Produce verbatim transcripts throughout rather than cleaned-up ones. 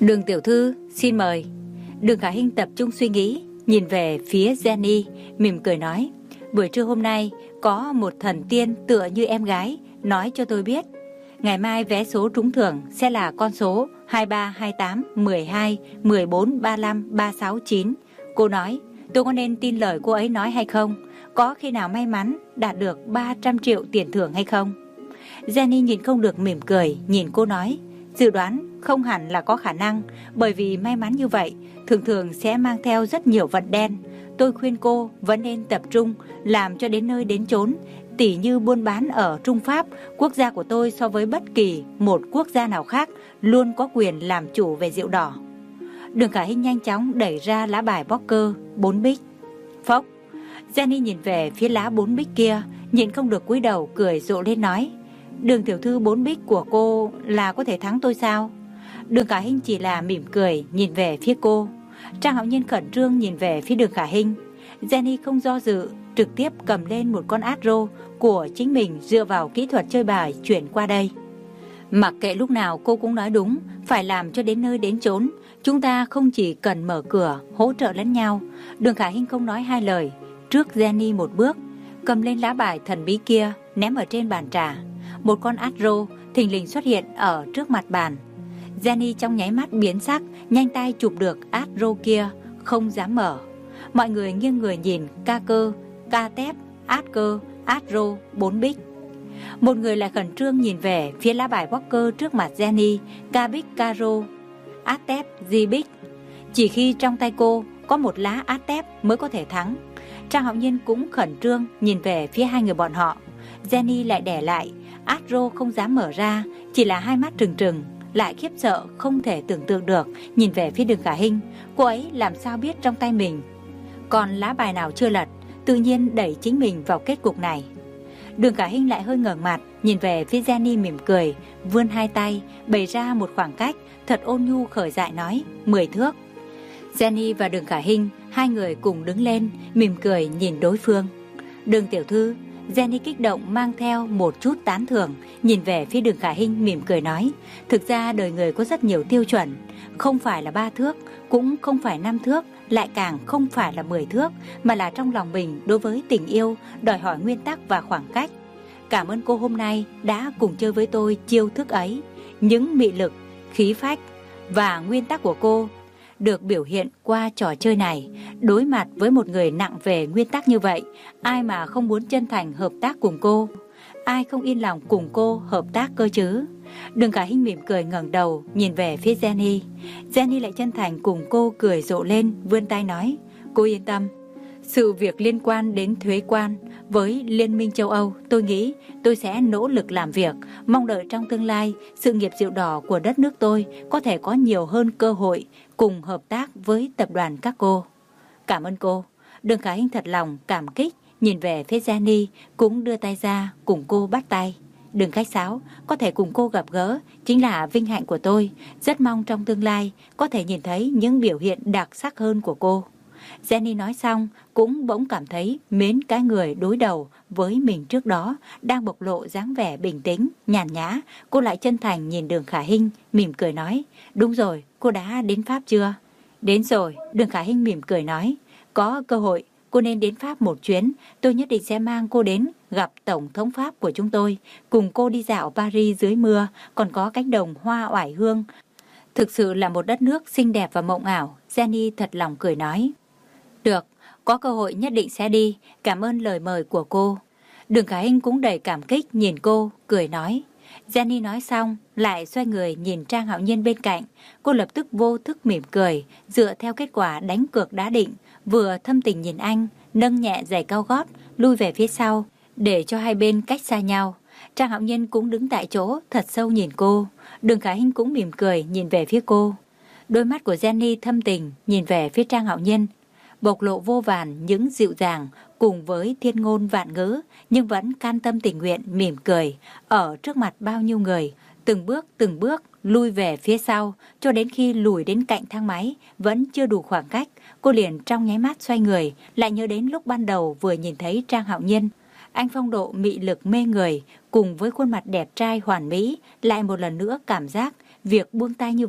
Đường tiểu thư, xin mời. Đường Khả Hinh tập trung suy nghĩ, nhìn về phía Jenny, mỉm cười nói, buổi trưa hôm nay có một thần tiên tựa như em gái nói cho tôi biết, ngày mai vé số trúng thưởng sẽ là con số hai ba, hai tám, mười hai, mười bốn, ba lăm, ba sáu, chín. Cô nói, tôi có nên tin lời cô ấy nói hay không? Có khi nào may mắn đạt được ba trăm triệu tiền thưởng hay không? Jenny nhìn không được mỉm cười, nhìn cô nói, dự đoán không hẳn là có khả năng, bởi vì may mắn như vậy thường thường sẽ mang theo rất nhiều vận đen. Tôi khuyên cô vẫn nên tập trung làm cho đến nơi đến chốn, tỉ như buôn bán ở Trung Pháp, quốc gia của tôi so với bất kỳ một quốc gia nào khác luôn có quyền làm chủ về rượu đỏ. Đường Khả Hinh nhanh chóng đẩy ra lá bài poker bốn bích. Phốc. Jenny nhìn về phía lá bốn bích kia, nhìn không được cúi đầu cười rộ lên nói, Đường tiểu thư bốn bích của cô là có thể thắng tôi sao? Đường Khả Hinh chỉ là mỉm cười nhìn về phía cô. Trang Hạo Nhiên khẩn trương nhìn về phía Đường Khả Hinh. Jenny không do dự, trực tiếp cầm lên một con át rô của chính mình, dựa vào kỹ thuật chơi bài chuyển qua đây. Mặc kệ lúc nào cô cũng nói đúng, phải làm cho đến nơi đến chốn. Chúng ta không chỉ cần mở cửa hỗ trợ lẫn nhau. Đường Khả Hinh không nói hai lời, trước Jenny một bước, cầm lên lá bài thần bí kia ném ở trên bàn trà. Một con át rô thình lình xuất hiện ở trước mặt bàn. Jenny trong nháy mắt biến sắc, nhanh tay chụp được át rô kia, không dám mở. Mọi người nghiêng người nhìn ca cơ, ca tép, át cơ, át rô, bốn bích. Một người lại khẩn trương nhìn về phía lá bài poker trước mặt Jenny, ca bích, ca rô, át tép, di bích. Chỉ khi trong tay cô có một lá át tép mới có thể thắng. Trang Hạo Nhiên cũng khẩn trương nhìn về phía hai người bọn họ. Jenny lại đẻ lại, át rô không dám mở ra, chỉ là hai mắt trừng trừng, lại khiếp sợ không thể tưởng tượng được nhìn về phía Đường Khả Hinh. Cô ấy làm sao biết trong tay mình còn lá bài nào chưa lật, tự nhiên đẩy chính mình vào kết cục này. Đường Khả Hinh lại hơi ngẩng mặt nhìn về phía Jenny mỉm cười, vươn hai tay bày ra một khoảng cách, thật ôn nhu khởi dại nói, mười thước. Jenny và Đường Khả Hinh hai người cùng đứng lên, mỉm cười nhìn đối phương. Đường tiểu thư, Jenny kích động mang theo một chút tán thưởng, nhìn về phía Đường Khả Hinh mỉm cười nói, thực ra đời người có rất nhiều tiêu chuẩn, không phải là ba thước, cũng không phải năm thước, lại càng không phải là mười thước, mà là trong lòng mình đối với tình yêu đòi hỏi nguyên tắc và khoảng cách. Cảm ơn cô hôm nay đã cùng chơi với tôi chiêu thức ấy. Những mị lực, khí phách và nguyên tắc của cô được biểu hiện qua trò chơi này. Đối mặt với một người nặng về nguyên tắc như vậy, ai mà không muốn chân thành hợp tác cùng cô, ai không yên lòng cùng cô hợp tác cơ chứ. Đường Khả Hinh mỉm cười ngẩng đầu nhìn về phía Jenny. Jenny lại chân thành cùng cô cười rộ lên, vươn tay nói, cô yên tâm, sự việc liên quan đến thuế quan với Liên minh châu Âu, tôi nghĩ tôi sẽ nỗ lực làm việc, mong đợi trong tương lai sự nghiệp rượu đỏ của đất nước tôi có thể có nhiều hơn cơ hội cùng hợp tác với tập đoàn các cô. Cảm ơn cô. Đường Khả Hinh thật lòng cảm kích nhìn về phía Jenny, cũng đưa tay ra cùng cô bắt tay. Đừng khách sáo, có thể cùng cô gặp gỡ chính là vinh hạnh của tôi, rất mong trong tương lai có thể nhìn thấy những biểu hiện đặc sắc hơn của cô. Jenny nói xong cũng bỗng cảm thấy mến cái người đối đầu với mình trước đó đang bộc lộ dáng vẻ bình tĩnh, nhàn nhã. Cô lại chân thành nhìn Đường Khả Hinh, mỉm cười nói, đúng rồi, cô đã đến Pháp chưa? Đến rồi. Đường Khả Hinh mỉm cười nói, có cơ hội cô nên đến Pháp một chuyến, tôi nhất định sẽ mang cô đến gặp Tổng thống Pháp của chúng tôi, cùng cô đi dạo Paris dưới mưa, còn có cánh đồng hoa oải hương. Thực sự là một đất nước xinh đẹp và mộng ảo. Jenny thật lòng cười nói, được, có cơ hội nhất định sẽ đi, cảm ơn lời mời của cô. Đường Khả Hinh cũng đầy cảm kích nhìn cô, cười nói. Jenny nói xong, lại xoay người nhìn Trang Hạo Nhiên bên cạnh. Cô lập tức vô thức mỉm cười, dựa theo kết quả đánh cược đã định, vừa thâm tình nhìn anh, nâng nhẹ giày cao gót, lui về phía sau, để cho hai bên cách xa nhau. Trang Hạo Nhiên cũng đứng tại chỗ, thật sâu nhìn cô. Đường Khả Hinh cũng mỉm cười nhìn về phía cô. Đôi mắt của Jenny thâm tình nhìn về phía Trang Hạo Nhiên, bộc lộ vô vàn những dịu dàng cùng với thiên ngôn vạn ngữ, nhưng vẫn can tâm tình nguyện mỉm cười ở trước mặt bao nhiêu người, từng bước từng bước lui về phía sau, cho đến khi lùi đến cạnh thang máy vẫn chưa đủ khoảng cách, cô liền trong nháy mắt xoay người, lại nhớ đến lúc ban đầu vừa nhìn thấy Trang Hạo Nhiên. Anh phong độ mị lực mê người cùng với khuôn mặt đẹp trai hoàn mỹ, lại một lần nữa cảm giác việc buông tay như vậy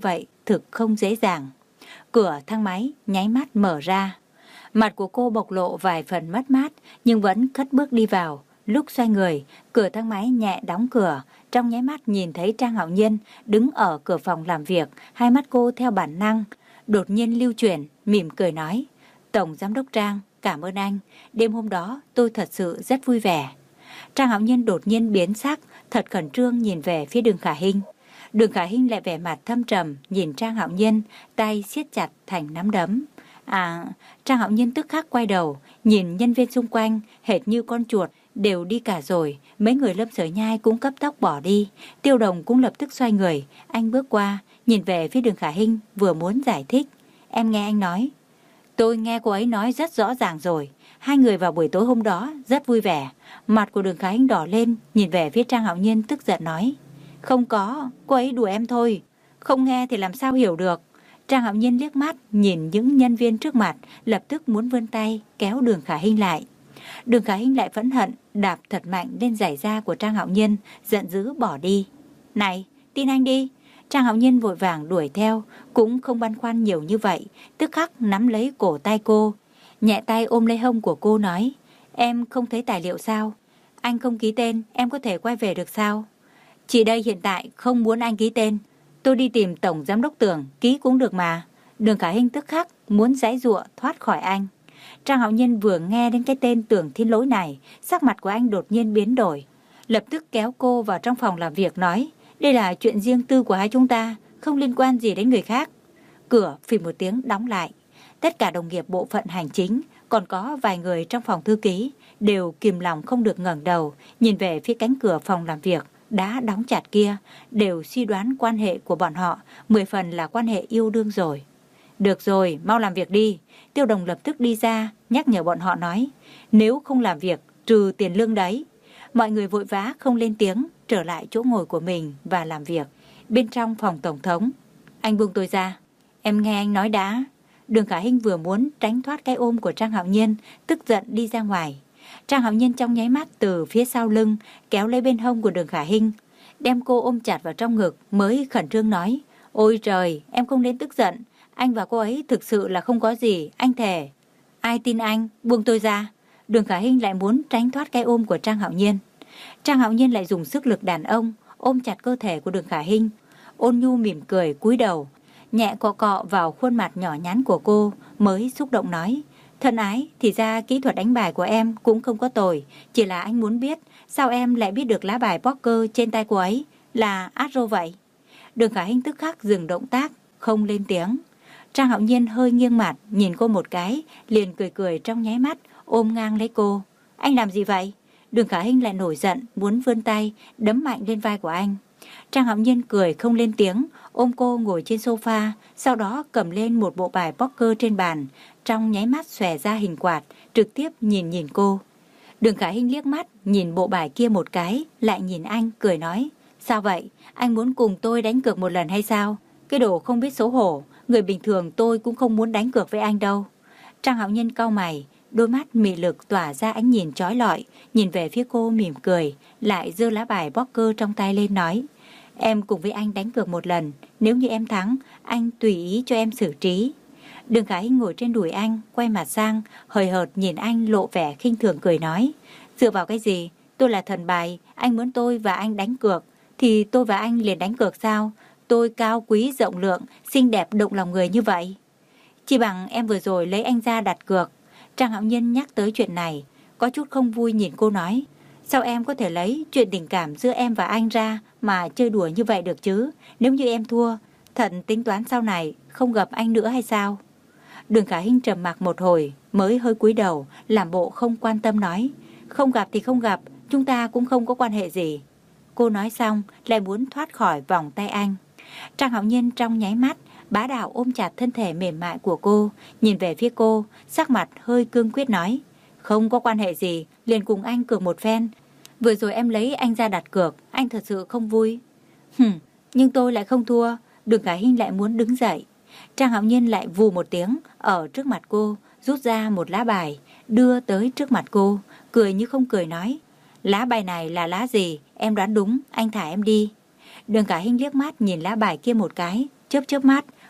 thực không dễ dàng. Cửa thang máy nháy mắt mở ra. Mặt của cô bộc lộ vài phần mất mát nhưng vẫn cất bước đi vào. Lúc xoay người, cửa thang máy nhẹ đóng cửa. Trong nháy mắt nhìn thấy Trang Hạo Nhiên đứng ở cửa phòng làm việc. Hai mắt cô theo bản năng đột nhiên lưu chuyển, mỉm cười nói: Tổng Giám đốc Trang, cảm ơn anh. Đêm hôm đó tôi thật sự rất vui vẻ. Trang Hạo Nhiên đột nhiên biến sắc, thật khẩn trương nhìn về phía Đường Khả Hinh. Đường Khả Hinh lại vẻ mặt thâm trầm nhìn Trang Hạo Nhiên, tay siết chặt thành nắm đấm. À, Trang Hạo Nhiên tức khắc quay đầu, nhìn nhân viên xung quanh, hệt như con chuột, đều đi cả rồi. Mấy người Lâm Sở Nhai cũng cấp tốc bỏ đi. Tiêu Đồng cũng lập tức xoay người. Anh bước qua, nhìn về phía Đường Khả Hinh, vừa muốn giải thích. Em nghe anh nói. Tôi nghe cô ấy nói rất rõ ràng rồi. Hai người vào buổi tối hôm đó rất vui vẻ. Mặt của Đường Khả Hinh đỏ lên, nhìn về phía Trang Hạo Nhiên tức giận nói: Không có, cô ấy đùa em thôi. Không nghe thì làm sao hiểu được. Trang Hạo Nhiên liếc mắt nhìn những nhân viên trước mặt, lập tức muốn vươn tay kéo Đường Khả Hinh lại. Đường Khả Hinh lại phẫn hận đạp thật mạnh lên giày da của Trang Hạo Nhiên, giận dữ bỏ đi. Này, tin anh đi. Trang Hạo Nhiên vội vàng đuổi theo, cũng không băn khoăn nhiều như vậy, tức khắc nắm lấy cổ tay cô, nhẹ tay ôm lấy hông của cô nói: Em không thấy tài liệu sao? Anh không ký tên, em có thể quay về được sao? Chị đây hiện tại không muốn anh ký tên. Tôi đi tìm Tổng Giám đốc Tưởng ký cũng được mà. Đường Khả Hinh tức khắc muốn giãy giụa thoát khỏi anh. Trang Hạo Nhiên vừa nghe đến cái tên Tưởng Thiên Lỗi này, sắc mặt của anh đột nhiên biến đổi, lập tức kéo cô vào trong phòng làm việc nói: Đây là chuyện riêng tư của hai chúng ta, không liên quan gì đến người khác. Cửa phì một tiếng đóng lại. Tất cả đồng nghiệp bộ phận hành chính, còn có vài người trong phòng thư ký, đều kìm lòng không được ngẩng đầu, nhìn về phía cánh cửa phòng làm việc đã đóng chặt kia, đều suy đoán quan hệ của bọn họ, mười phần là quan hệ yêu đương rồi. Được rồi, mau làm việc đi. Tiêu Đồng lập tức đi ra, nhắc nhở bọn họ nói: Nếu không làm việc, trừ tiền lương đấy. Mọi người vội vã không lên tiếng, trở lại chỗ ngồi của mình và làm việc. Bên trong phòng tổng thống: Anh buông tôi ra. Em nghe anh nói đã. Đường Khả Hinh vừa muốn tránh thoát cái ôm của Trang Hạo Nhiên, tức giận đi ra ngoài. Trang Hạo Nhiên trong nháy mắt từ phía sau lưng kéo lấy bên hông của Đường Khả Hinh, đem cô ôm chặt vào trong ngực, mới khẩn trương nói: Ôi trời, em không nên tức giận. Anh và cô ấy thực sự là không có gì, anh thề. Ai tin anh, buông tôi ra. Đường Khả Hinh lại muốn tránh thoát cái ôm của Trang Hạo Nhiên. Trang Hạo Nhiên lại dùng sức lực đàn ông ôm chặt cơ thể của Đường Khả Hinh, ôn nhu mỉm cười cúi đầu, nhẹ cọ cọ vào khuôn mặt nhỏ nhắn của cô, mới xúc động nói: Thân ái, thì ra kỹ thuật đánh bài của em cũng không có tồi, chỉ là anh muốn biết sao em lại biết được lá bài poker trên tay cô ấy là Astro vậy. Đường Khả Hinh tức khắc dừng động tác, không lên tiếng. Trang Hạo Nhiên hơi nghiêng mặt nhìn cô một cái, liền cười cười trong nháy mắt, ôm ngang lấy cô. Anh làm gì vậy? Đường Khả Hinh lại nổi giận, muốn vươn tay đấm mạnh lên vai của anh. Trang Hạo Nhiên cười không lên tiếng, ôm cô ngồi trên sofa, sau đó cầm lên một bộ bài poker trên bàn, trong nháy mắt xòe ra hình quạt, trực tiếp nhìn nhìn cô. Đường Khả Hinh liếc mắt nhìn bộ bài kia một cái, lại nhìn anh cười nói: Sao vậy? Anh muốn cùng tôi đánh cược một lần hay sao? Cái đồ không biết xấu hổ, người bình thường tôi cũng không muốn đánh cược với anh đâu. Trang Hạo Nhiên cau mày, đôi mắt mị lực tỏa ra ánh nhìn chói lọi, nhìn về phía cô mỉm cười, lại giơ lá bài poker trong tay lên nói: Em cùng với anh đánh cược một lần, nếu như em thắng, anh tùy ý cho em xử trí. Đường Khả Hinh ngồi trên đùi anh, quay mặt sang, hời hợt nhìn anh lộ vẻ khinh thường cười nói: Dựa vào cái gì? Tôi là thần bài, anh muốn tôi và anh đánh cược, thì tôi và anh liền đánh cược sao? Tôi cao quý rộng lượng, xinh đẹp động lòng người như vậy. Chỉ bằng em vừa rồi lấy anh ra đặt cược. Trang Hạo Nhiên nhắc tới chuyện này, có chút không vui nhìn cô nói: Sao em có thể lấy chuyện tình cảm giữa em và anh ra mà chơi đùa như vậy được chứ? Nếu như em thua, thật tính toán sau này không gặp anh nữa hay sao? Đường Khả Hinh trầm mặc một hồi, mới hơi cúi đầu, làm bộ không quan tâm nói: Không gặp thì không gặp, chúng ta cũng không có quan hệ gì. Cô nói xong, lại muốn thoát khỏi vòng tay anh. Trang Hạo Nhiên trong nháy mắt, bá đạo ôm chặt thân thể mềm mại của cô, nhìn về phía cô, sắc mặt hơi cương quyết nói: Không có quan hệ gì, liền cùng anh cược một phen. Vừa rồi em lấy anh ra đặt cược, anh thật sự không vui. Hừm, nhưng tôi lại không thua. Đường Khả Hinh lại muốn đứng dậy. Trang Hạo Nhiên lại vù một tiếng ở trước mặt cô, rút ra một lá bài, đưa tới trước mặt cô, cười như không cười nói: Lá bài này là lá gì? Em đoán đúng, anh thả em đi. Đường Khả Hinh liếc mắt nhìn lá bài kia một cái, chớp chớp mắt,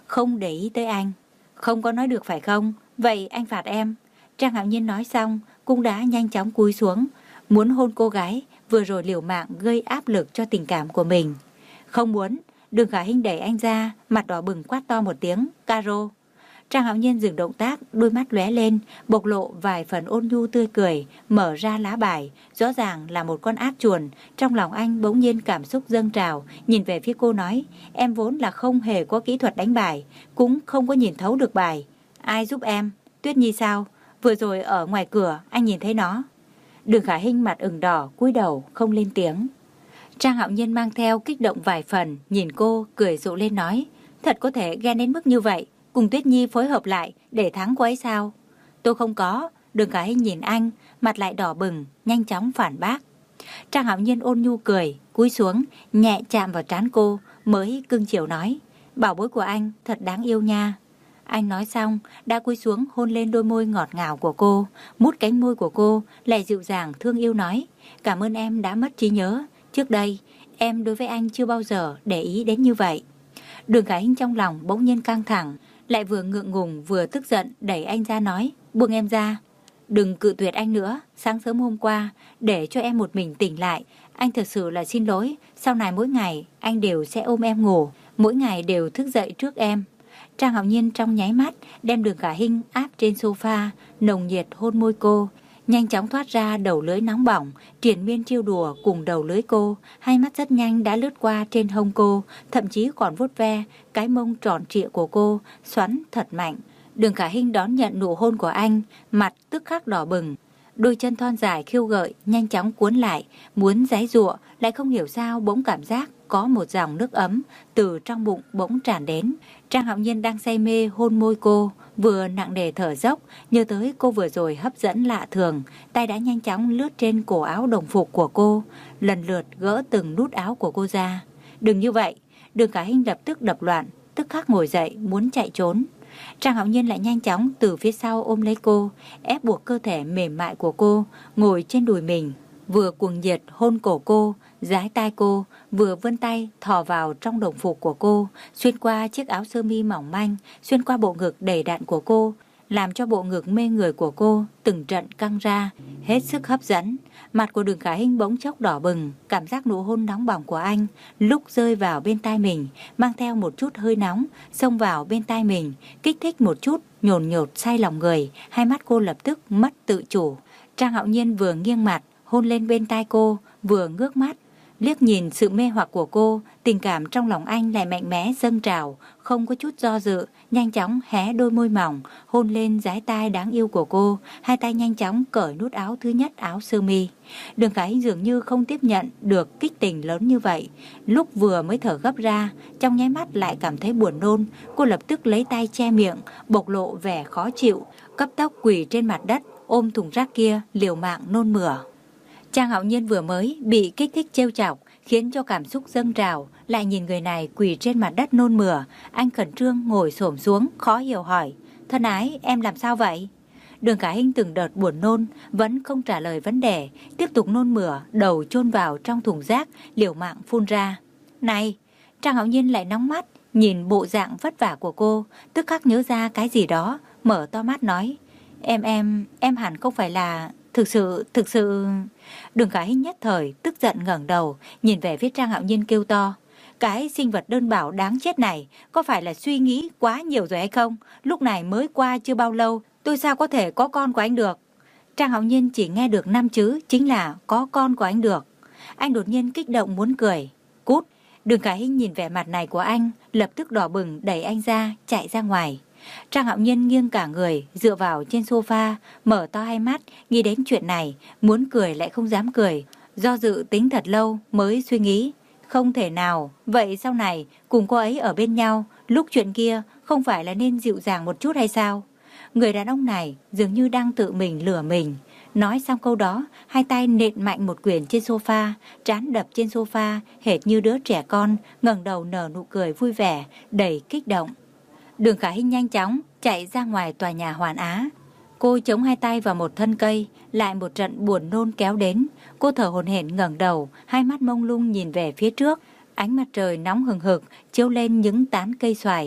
không để ý tới anh. Không có nói được phải không? Vậy anh phạt em. Trang Hạo Nhiên nói xong cũng đã nhanh chóng cúi xuống, muốn hôn cô gái vừa rồi liều mạng gây áp lực cho tình cảm của mình. Không muốn. Đường Khả Hinh đẩy anh ra, mặt đỏ bừng quát to một tiếng, Caro. Trang Hạo Nhiên dừng động tác, đôi mắt lóe lên, bộc lộ vài phần ôn nhu tươi cười, mở ra lá bài, rõ ràng là một con ác chuồn. Trong lòng anh bỗng nhiên cảm xúc dâng trào, nhìn về phía cô nói, em vốn là không hề có kỹ thuật đánh bài, cũng không có nhìn thấu được bài. Ai giúp em? Tuyết Nhi sao? Vừa rồi ở ngoài cửa, anh nhìn thấy nó. Đường Khả Hinh mặt ửng đỏ, cúi đầu, không lên tiếng. Trang Hạo Nhiên mang theo kích động vài phần, nhìn cô, cười rộ lên nói, thật có thể ghen đến mức như vậy, cùng Tuyết Nhi phối hợp lại để thắng cô ấy sao? Tôi không có. Đường Khả Hinh nhìn anh, mặt lại đỏ bừng, nhanh chóng phản bác. Trang Hạo Nhiên ôn nhu cười, cúi xuống, nhẹ chạm vào trán cô, mới cưng chiều nói, bảo bối của anh thật đáng yêu nha. Anh nói xong, đã cúi xuống hôn lên đôi môi ngọt ngào của cô, mút cánh môi của cô, lại dịu dàng thương yêu nói, cảm ơn em đã mất trí nhớ. Trước đây, em đối với anh chưa bao giờ để ý đến như vậy. Đường Khả Hinh trong lòng bỗng nhiên căng thẳng, lại vừa ngượng ngùng vừa tức giận đẩy anh ra nói, buông em ra. Đừng cự tuyệt anh nữa, sáng sớm hôm qua, để cho em một mình tỉnh lại. Anh thật sự là xin lỗi, sau này mỗi ngày anh đều sẽ ôm em ngủ, mỗi ngày đều thức dậy trước em. Trang Hạo Nhiên trong nháy mắt đem Đường Khả Hinh áp trên sofa, nồng nhiệt hôn môi cô, nhanh chóng thoát ra đầu lưỡi nóng bỏng, triền miên chiêu đùa cùng đầu lưỡi cô, hai mắt rất nhanh đã lướt qua trên hông cô, thậm chí còn vuốt ve cái mông tròn trịa của cô, xoắn thật mạnh. Đường Khả Hinh đón nhận nụ hôn của anh, mặt tức khắc đỏ bừng, đôi chân thon dài khiêu gợi nhanh chóng cuốn lại, muốn giãy giụa, lại không hiểu sao bỗng cảm giác có một dòng nước ấm từ trong bụng bỗng tràn đến. Trang Hạo Nhiên đang say mê hôn môi cô, vừa nặng nề thở dốc, nhớ tới cô vừa rồi hấp dẫn lạ thường, tay đã nhanh chóng lướt trên cổ áo đồng phục của cô, lần lượt gỡ từng nút áo của cô ra. Đừng như vậy. Đường Khả Hinh lập tức đập loạn, tức khắc ngồi dậy muốn chạy trốn. Trang Hạo Nhiên lại nhanh chóng từ phía sau ôm lấy cô, ép buộc cơ thể mềm mại của cô ngồi trên đùi mình, vừa cuồng nhiệt hôn cổ cô, dái tai cô, vừa vươn tay thò vào trong đồng phục của cô, xuyên qua chiếc áo sơ mi mỏng manh, xuyên qua bộ ngực đầy đặn của cô, làm cho bộ ngực mê người của cô từng trận căng ra, hết sức hấp dẫn. Mặt của Đường Khả Hinh bỗng chốc đỏ bừng, cảm giác nụ hôn nóng bỏng của anh lúc rơi vào bên tai mình, mang theo một chút hơi nóng, xông vào bên tai mình, kích thích một chút, nhồn nhột say lòng người, hai mắt cô lập tức mất tự chủ. Trang Hạo Nhiên vừa nghiêng mặt, hôn lên bên tai cô, vừa ngước mắt, liếc nhìn sự mê hoặc của cô, tình cảm trong lòng anh lại mạnh mẽ dâng trào, không có chút do dự, nhanh chóng hé đôi môi mỏng, hôn lên dái tai đáng yêu của cô, hai tay nhanh chóng cởi nút áo thứ nhất áo sơ mi. Đường Khả Hinh dường như không tiếp nhận được kích tình lớn như vậy, lúc vừa mới thở gấp ra, trong nháy mắt lại cảm thấy buồn nôn, cô lập tức lấy tay che miệng, bộc lộ vẻ khó chịu, cấp tốc quỳ trên mặt đất, ôm thùng rác kia, liều mạng nôn mửa. Trang Hạo Nhiên vừa mới bị kích thích trêu chọc, khiến cho cảm xúc dâng trào, lại nhìn người này quỳ trên mặt đất nôn mửa, anh khẩn trương ngồi xổm xuống, khó hiểu hỏi, thân ái, em làm sao vậy? Đường Khả Hinh từng đợt buồn nôn, vẫn không trả lời vấn đề, tiếp tục nôn mửa, đầu chôn vào trong thùng rác, liều mạng phun ra. Này! Trang Hạo Nhiên lại nóng mắt, nhìn bộ dạng vất vả của cô, tức khắc nhớ ra cái gì đó, mở to mắt nói, em em, em hẳn không phải là... Thực sự, thực sự... Đường Khả Hinh nhất thời, tức giận ngẩng đầu, nhìn về phía Trang Hạo Nhiên kêu to. Cái sinh vật đơn bảo đáng chết này, có phải là suy nghĩ quá nhiều rồi hay không? Lúc này mới qua chưa bao lâu, tôi sao có thể có con của anh được? Trang Hạo Nhiên chỉ nghe được năm chữ, chính là có con của anh được. Anh đột nhiên kích động muốn cười. Cút! Đường Khả Hinh nhìn vẻ mặt này của anh, lập tức đỏ bừng đẩy anh ra, chạy ra ngoài. Trang Hạo Nhiên nghiêng cả người, dựa vào trên sofa, mở to hai mắt, nghĩ đến chuyện này, muốn cười lại không dám cười. Do dự tính thật lâu mới suy nghĩ, không thể nào, vậy sau này cùng cô ấy ở bên nhau, lúc chuyện kia không phải là nên dịu dàng một chút hay sao? Người đàn ông này dường như đang tự mình lừa mình. Nói xong câu đó, hai tay nện mạnh một quyền trên sofa, trán đập trên sofa, hệt như đứa trẻ con, ngẩng đầu nở nụ cười vui vẻ, đầy kích động. Đường Khả Hinh nhanh chóng chạy ra ngoài tòa nhà Hoàn Á. Cô chống hai tay vào một thân cây, lại một trận buồn nôn kéo đến. Cô thở hổn hển ngẩng đầu, hai mắt mông lung nhìn về phía trước. Ánh mặt trời nóng hừng hực chiếu lên những tán cây xoài,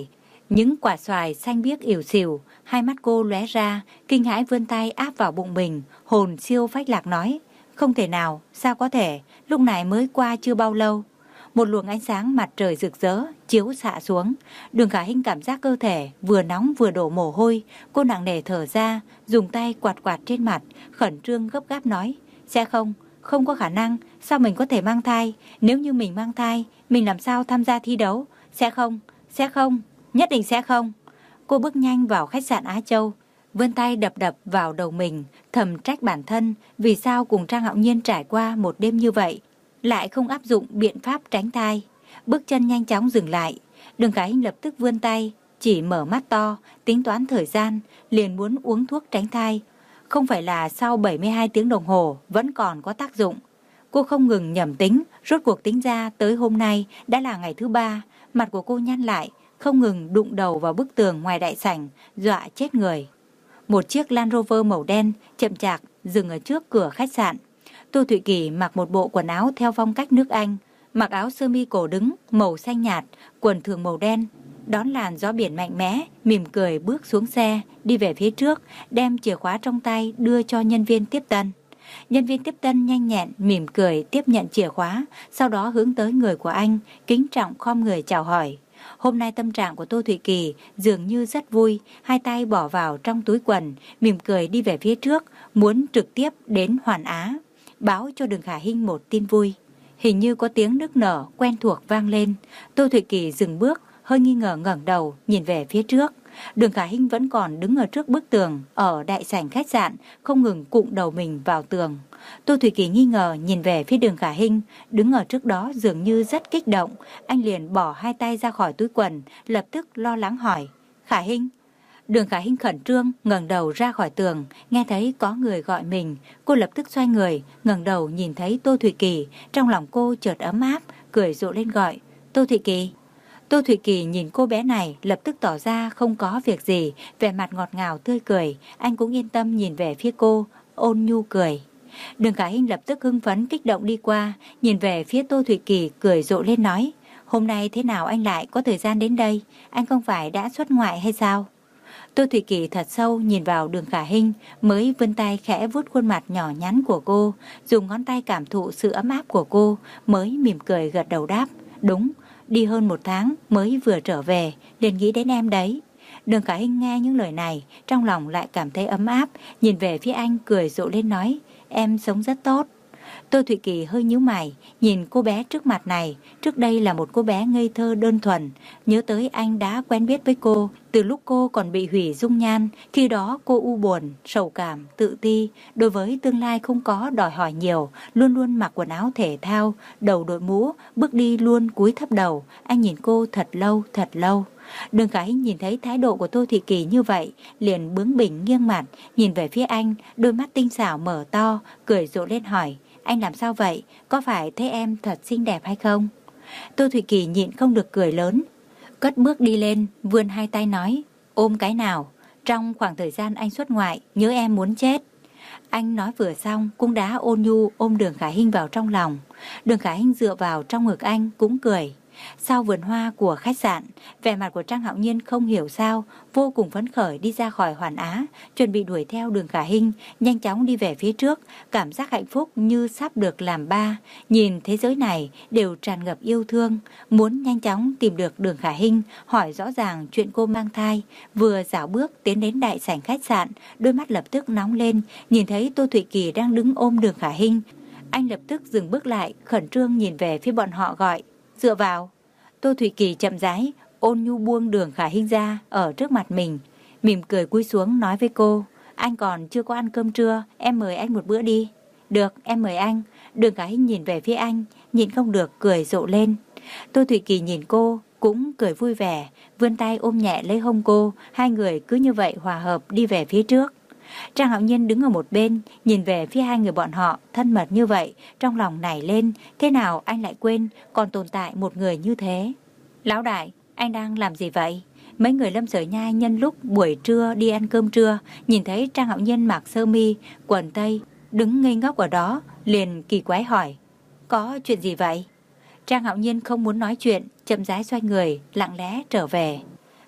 Những quả xoài xanh biếc ỉu xìu, hai mắt cô lóe ra, kinh hãi vươn tay áp vào bụng mình, hồn siêu phách lạc nói, không thể nào, sao có thể, lúc này mới qua chưa bao lâu. Một luồng ánh sáng mặt trời rực rỡ chiếu xạ xuống. Đường Khả Hinh cảm giác cơ thể vừa nóng vừa đổ mồ hôi. Cô nặng nề thở ra, dùng tay quạt quạt trên mặt, khẩn trương gấp gáp nói, sẽ không, không có khả năng, sao mình có thể mang thai? Nếu như mình mang thai, mình làm sao tham gia thi đấu? Sẽ không, sẽ không, nhất định sẽ không. Cô bước nhanh vào khách sạn Á Châu, vươn tay đập đập vào đầu mình, thầm trách bản thân vì sao cùng Trang Hạo Nhiên trải qua một đêm như vậy lại không áp dụng biện pháp tránh thai. Bước chân nhanh chóng dừng lại. Đường Khả Hinh lập tức vươn tay, chỉ mở mắt to, tính toán thời gian, liền muốn uống thuốc tránh thai. Không phải là sau bảy mươi hai tiếng đồng hồ vẫn còn có tác dụng. Cô không ngừng nhẩm tính, rốt cuộc tính ra tới hôm nay đã là ngày thứ ba. Mặt của cô nhăn lại, không ngừng đụng đầu vào bức tường ngoài đại sảnh, dọa chết người. Một chiếc Land Rover màu đen chậm chạp dừng ở trước cửa khách sạn. Tô Thụy Kỳ mặc một bộ quần áo theo phong cách nước Anh, mặc áo sơ mi cổ đứng màu xanh nhạt, quần thường màu đen, đón làn gió biển mạnh mẽ, mỉm cười bước xuống xe, đi về phía trước, đem chìa khóa trong tay đưa cho nhân viên tiếp tân. Nhân viên tiếp tân nhanh nhẹn, mỉm cười tiếp nhận chìa khóa, sau đó hướng tới người của anh, kính trọng khom người chào hỏi. Hôm nay tâm trạng của Tô Thụy Kỳ dường như rất vui, hai tay bỏ vào trong túi quần, mỉm cười đi về phía trước, muốn trực tiếp đến Hoàn Á, báo cho Đường Khả Hinh một tin vui. Hình như có tiếng nức nở quen thuộc vang lên. Tô Thụy Kỳ dừng bước, hơi nghi ngờ ngẩng đầu nhìn về phía trước. Đường Khả Hinh vẫn còn đứng ở trước bức tường ở đại sảnh khách sạn, không ngừng cụm đầu mình vào tường. Tô Thụy Kỳ nghi ngờ nhìn về phía Đường Khả Hinh, đứng ở trước đó dường như rất kích động. Anh liền bỏ hai tay ra khỏi túi quần, lập tức lo lắng hỏi, Khả Hinh. Đường Khả Hinh khẩn trương ngẩng đầu ra khỏi tường, nghe thấy có người gọi mình, cô lập tức xoay người, ngẩng đầu nhìn thấy Tô Thụy Kỳ, trong lòng cô chợt ấm áp, cười rộ lên gọi, Tô Thụy Kỳ. Tô Thụy Kỳ nhìn cô bé này lập tức tỏ ra không có việc gì, vẻ mặt ngọt ngào tươi cười, anh cũng yên tâm nhìn về phía cô, ôn nhu cười. Đường Khả Hinh lập tức hưng phấn kích động đi qua, nhìn về phía Tô Thụy Kỳ cười rộ lên nói, hôm nay thế nào anh lại có thời gian đến đây, anh không phải đã xuất ngoại hay sao? Tô Thụy Kỳ thật sâu nhìn vào Đường Khả Hinh, mới vươn tay khẽ vuốt khuôn mặt nhỏ nhắn của cô, dùng ngón tay cảm thụ sự ấm áp của cô, mới mỉm cười gật đầu đáp, đúng, đi hơn một tháng mới vừa trở về, liền nghĩ đến em đấy. Đường Khả Hinh nghe những lời này, trong lòng lại cảm thấy ấm áp, nhìn về phía anh cười rộ lên nói, em sống rất tốt. Tô Thụy Kỳ hơi nhíu mày, nhìn cô bé trước mặt này, trước đây là một cô bé ngây thơ đơn thuần, nhớ tới anh đã quen biết với cô, từ lúc cô còn bị hủy dung nhan, khi đó cô u buồn, sầu cảm, tự ti, đối với tương lai không có đòi hỏi nhiều, luôn luôn mặc quần áo thể thao, đầu đội mũ, bước đi luôn cúi thấp đầu, anh nhìn cô thật lâu, thật lâu. Đường Khả Hinh nhìn thấy thái độ của Tô Thụy Kỳ như vậy, liền bướng bỉnh nghiêng mặt, nhìn về phía anh, đôi mắt tinh xảo mở to, cười rộ lên hỏi, anh làm sao vậy? Có phải thấy em thật xinh đẹp hay không? Tô Thụy Kỳ nhịn không được cười lớn, cất bước đi lên, vươn hai tay nói, ôm cái nào? Trong khoảng thời gian anh xuất ngoại, nhớ em muốn chết. Anh nói vừa xong, cũng đã ôn nhu ôm Đường Khả Hinh vào trong lòng. Đường Khả Hinh dựa vào trong ngực anh, cũng cười. Sau vườn hoa của khách sạn, vẻ mặt của Trang Hạo Nhiên không hiểu sao, vô cùng phấn khởi đi ra khỏi Hoàn Á, chuẩn bị đuổi theo Đường Khả Hinh, nhanh chóng đi về phía trước, cảm giác hạnh phúc như sắp được làm ba, nhìn thế giới này đều tràn ngập yêu thương, muốn nhanh chóng tìm được Đường Khả Hinh, hỏi rõ ràng chuyện cô mang thai, vừa dạo bước tiến đến đại sảnh khách sạn, đôi mắt lập tức nóng lên, nhìn thấy Tô Thụy Kỳ đang đứng ôm Đường Khả Hinh, anh lập tức dừng bước lại, khẩn trương nhìn về phía bọn họ gọi, dựa vào. Tô Thụy Kỳ chậm rãi ôn nhu buông Đường Khả Hinh ra ở trước mặt mình, mỉm cười cúi xuống nói với cô, anh còn chưa có ăn cơm trưa, em mời anh một bữa đi. Được, em mời anh. Đường Khả Hinh nhìn về phía anh, nhìn không được cười rộ lên. Tô Thụy Kỳ nhìn cô cũng cười vui vẻ, vươn tay ôm nhẹ lấy hông cô, hai người cứ như vậy hòa hợp đi về phía trước. Trang Hạo Nhiên đứng ở một bên, nhìn về phía hai người bọn họ thân mật như vậy, trong lòng nảy lên, thế nào anh lại quên còn tồn tại một người như thế. Lão đại, anh đang làm gì vậy? Mấy người Lâm Sở Nhai nhân lúc buổi trưa đi ăn cơm trưa, nhìn thấy Trang Hạo Nhiên mặc sơ mi, quần tây, đứng ngây ngốc ở đó, liền kỳ quái hỏi, có chuyện gì vậy? Trang Hạo Nhiên không muốn nói chuyện, chậm rãi xoay người, lặng lẽ trở về.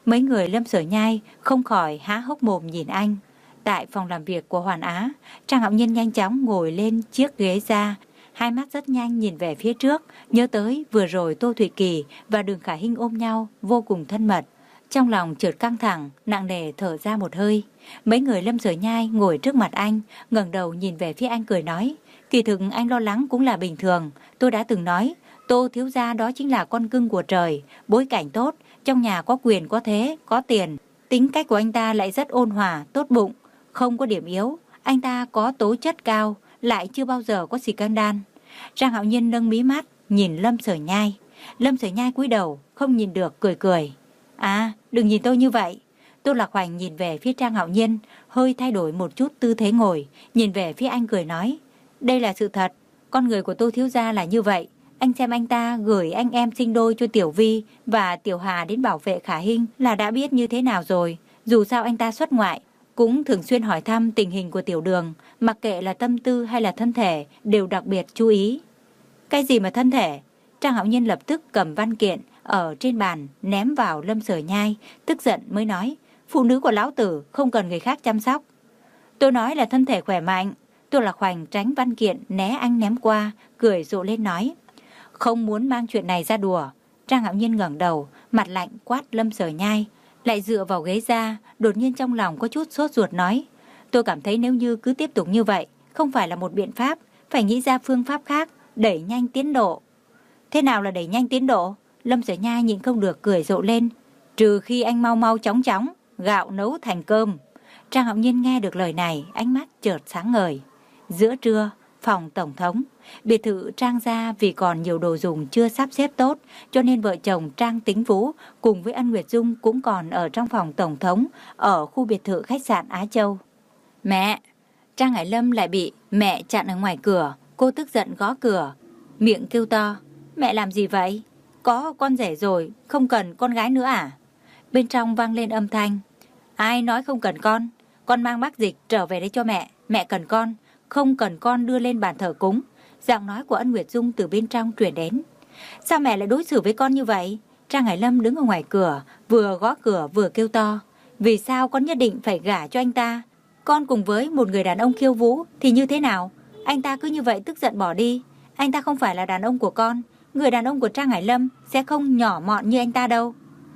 Mấy người Lâm Sở Nhai không khỏi há hốc mồm nhìn anh. Tại phòng làm việc của Hoàn Á, Trang Hạo Nhiên nhanh chóng ngồi lên chiếc ghế ra, hai mắt rất nhanh nhìn về phía trước, nhớ tới vừa rồi Tô Thụy Kỳ và Đường Khả Hinh ôm nhau vô cùng thân mật. Trong lòng chợt căng thẳng, nặng nề thở ra một hơi. Mấy người Lâm Sở Nhai ngồi trước mặt anh, ngẩng đầu nhìn về phía anh cười nói, kỳ thực anh lo lắng cũng là bình thường. Tôi đã từng nói, Tô thiếu gia đó chính là con cưng của trời, bối cảnh tốt, trong nhà có quyền có thế, có tiền. Tính cách của anh ta lại rất ôn hòa, tốt bụng, không có điểm yếu. Anh ta có tố chất cao, lại chưa bao giờ có scandal. Trang Hạo Nhiên nâng mí mắt, nhìn Lâm Sở Nhai. Lâm Sở Nhai cúi đầu, không nhìn được, cười cười. À, đừng nhìn tôi như vậy. Tô Lạc Hoành nhìn về phía Trang Hạo Nhiên, hơi thay đổi một chút tư thế ngồi, nhìn về phía anh cười nói, đây là sự thật, con người của Tô thiếu gia là như vậy. Anh xem anh ta gửi anh em sinh đôi cho Tiểu Vi và Tiểu Hà đến bảo vệ Khả Hinh là đã biết như thế nào rồi. Dù sao anh ta xuất ngoại, cũng thường xuyên hỏi thăm tình hình của Tiểu Đường, mặc kệ là tâm tư hay là thân thể, đều đặc biệt chú ý. Cái gì mà thân thể? Trang Hạo Nhiên lập tức cầm văn kiện ở trên bàn ném vào Lâm Sở Nhai, tức giận mới nói, phụ nữ của lão tử không cần người khác chăm sóc. Tôi nói là thân thể khỏe mạnh. Tô Lạc Hoành tránh văn kiện né anh ném qua, cười rộ lên nói, không muốn mang chuyện này ra đùa. Trang Hạo Nhiên ngẩng đầu, mặt lạnh quát Lâm Sở Nhai, lại dựa vào ghế ra, đột nhiên trong lòng có chút sốt ruột nói, tôi cảm thấy nếu như cứ tiếp tục như vậy, không phải là một biện pháp, phải nghĩ ra phương pháp khác, đẩy nhanh tiến độ. Thế nào là đẩy nhanh tiến độ? Lâm Sở Nhai nhịn không được cười rộ lên, trừ khi anh mau mau chóng chóng, gạo nấu thành cơm. Trang Hạo Nhiên nghe được lời này, ánh mắt chợt sáng ngời. Giữa trưa, phòng tổng thống, biệt thự Trang gia vì còn nhiều đồ dùng chưa sắp xếp tốt, cho nên vợ chồng Trang Tính Vũ cùng với Ân Nguyệt Dung cũng còn ở trong phòng tổng thống ở khu biệt thự khách sạn Á Châu. Mẹ! Trang Hải Lâm lại bị mẹ chặn ở ngoài cửa, cô tức giận gõ cửa, miệng kêu to, mẹ làm gì vậy? Có con rể rồi, không cần con gái nữa à? Bên trong vang lên âm thanh, ai nói không cần con? Con mang bác Dịch trở về đây cho mẹ, mẹ cần con, không cần con đưa lên bàn thờ cúng. Giọng nói của Ân Nguyệt Dung từ bên trong truyền đến. Sao mẹ lại đối xử với con như vậy? Trang Hải Lâm đứng ở ngoài cửa, vừa gõ cửa vừa kêu to, vì sao con nhất định phải gả cho anh ta? Con cùng với một người đàn ông khiêu vũ thì như thế nào? Anh ta cứ như vậy tức giận bỏ đi. Anh ta không phải là đàn ông của con. Người đàn ông của Trang Hải Lâm sẽ không nhỏ mọn như anh ta đâu.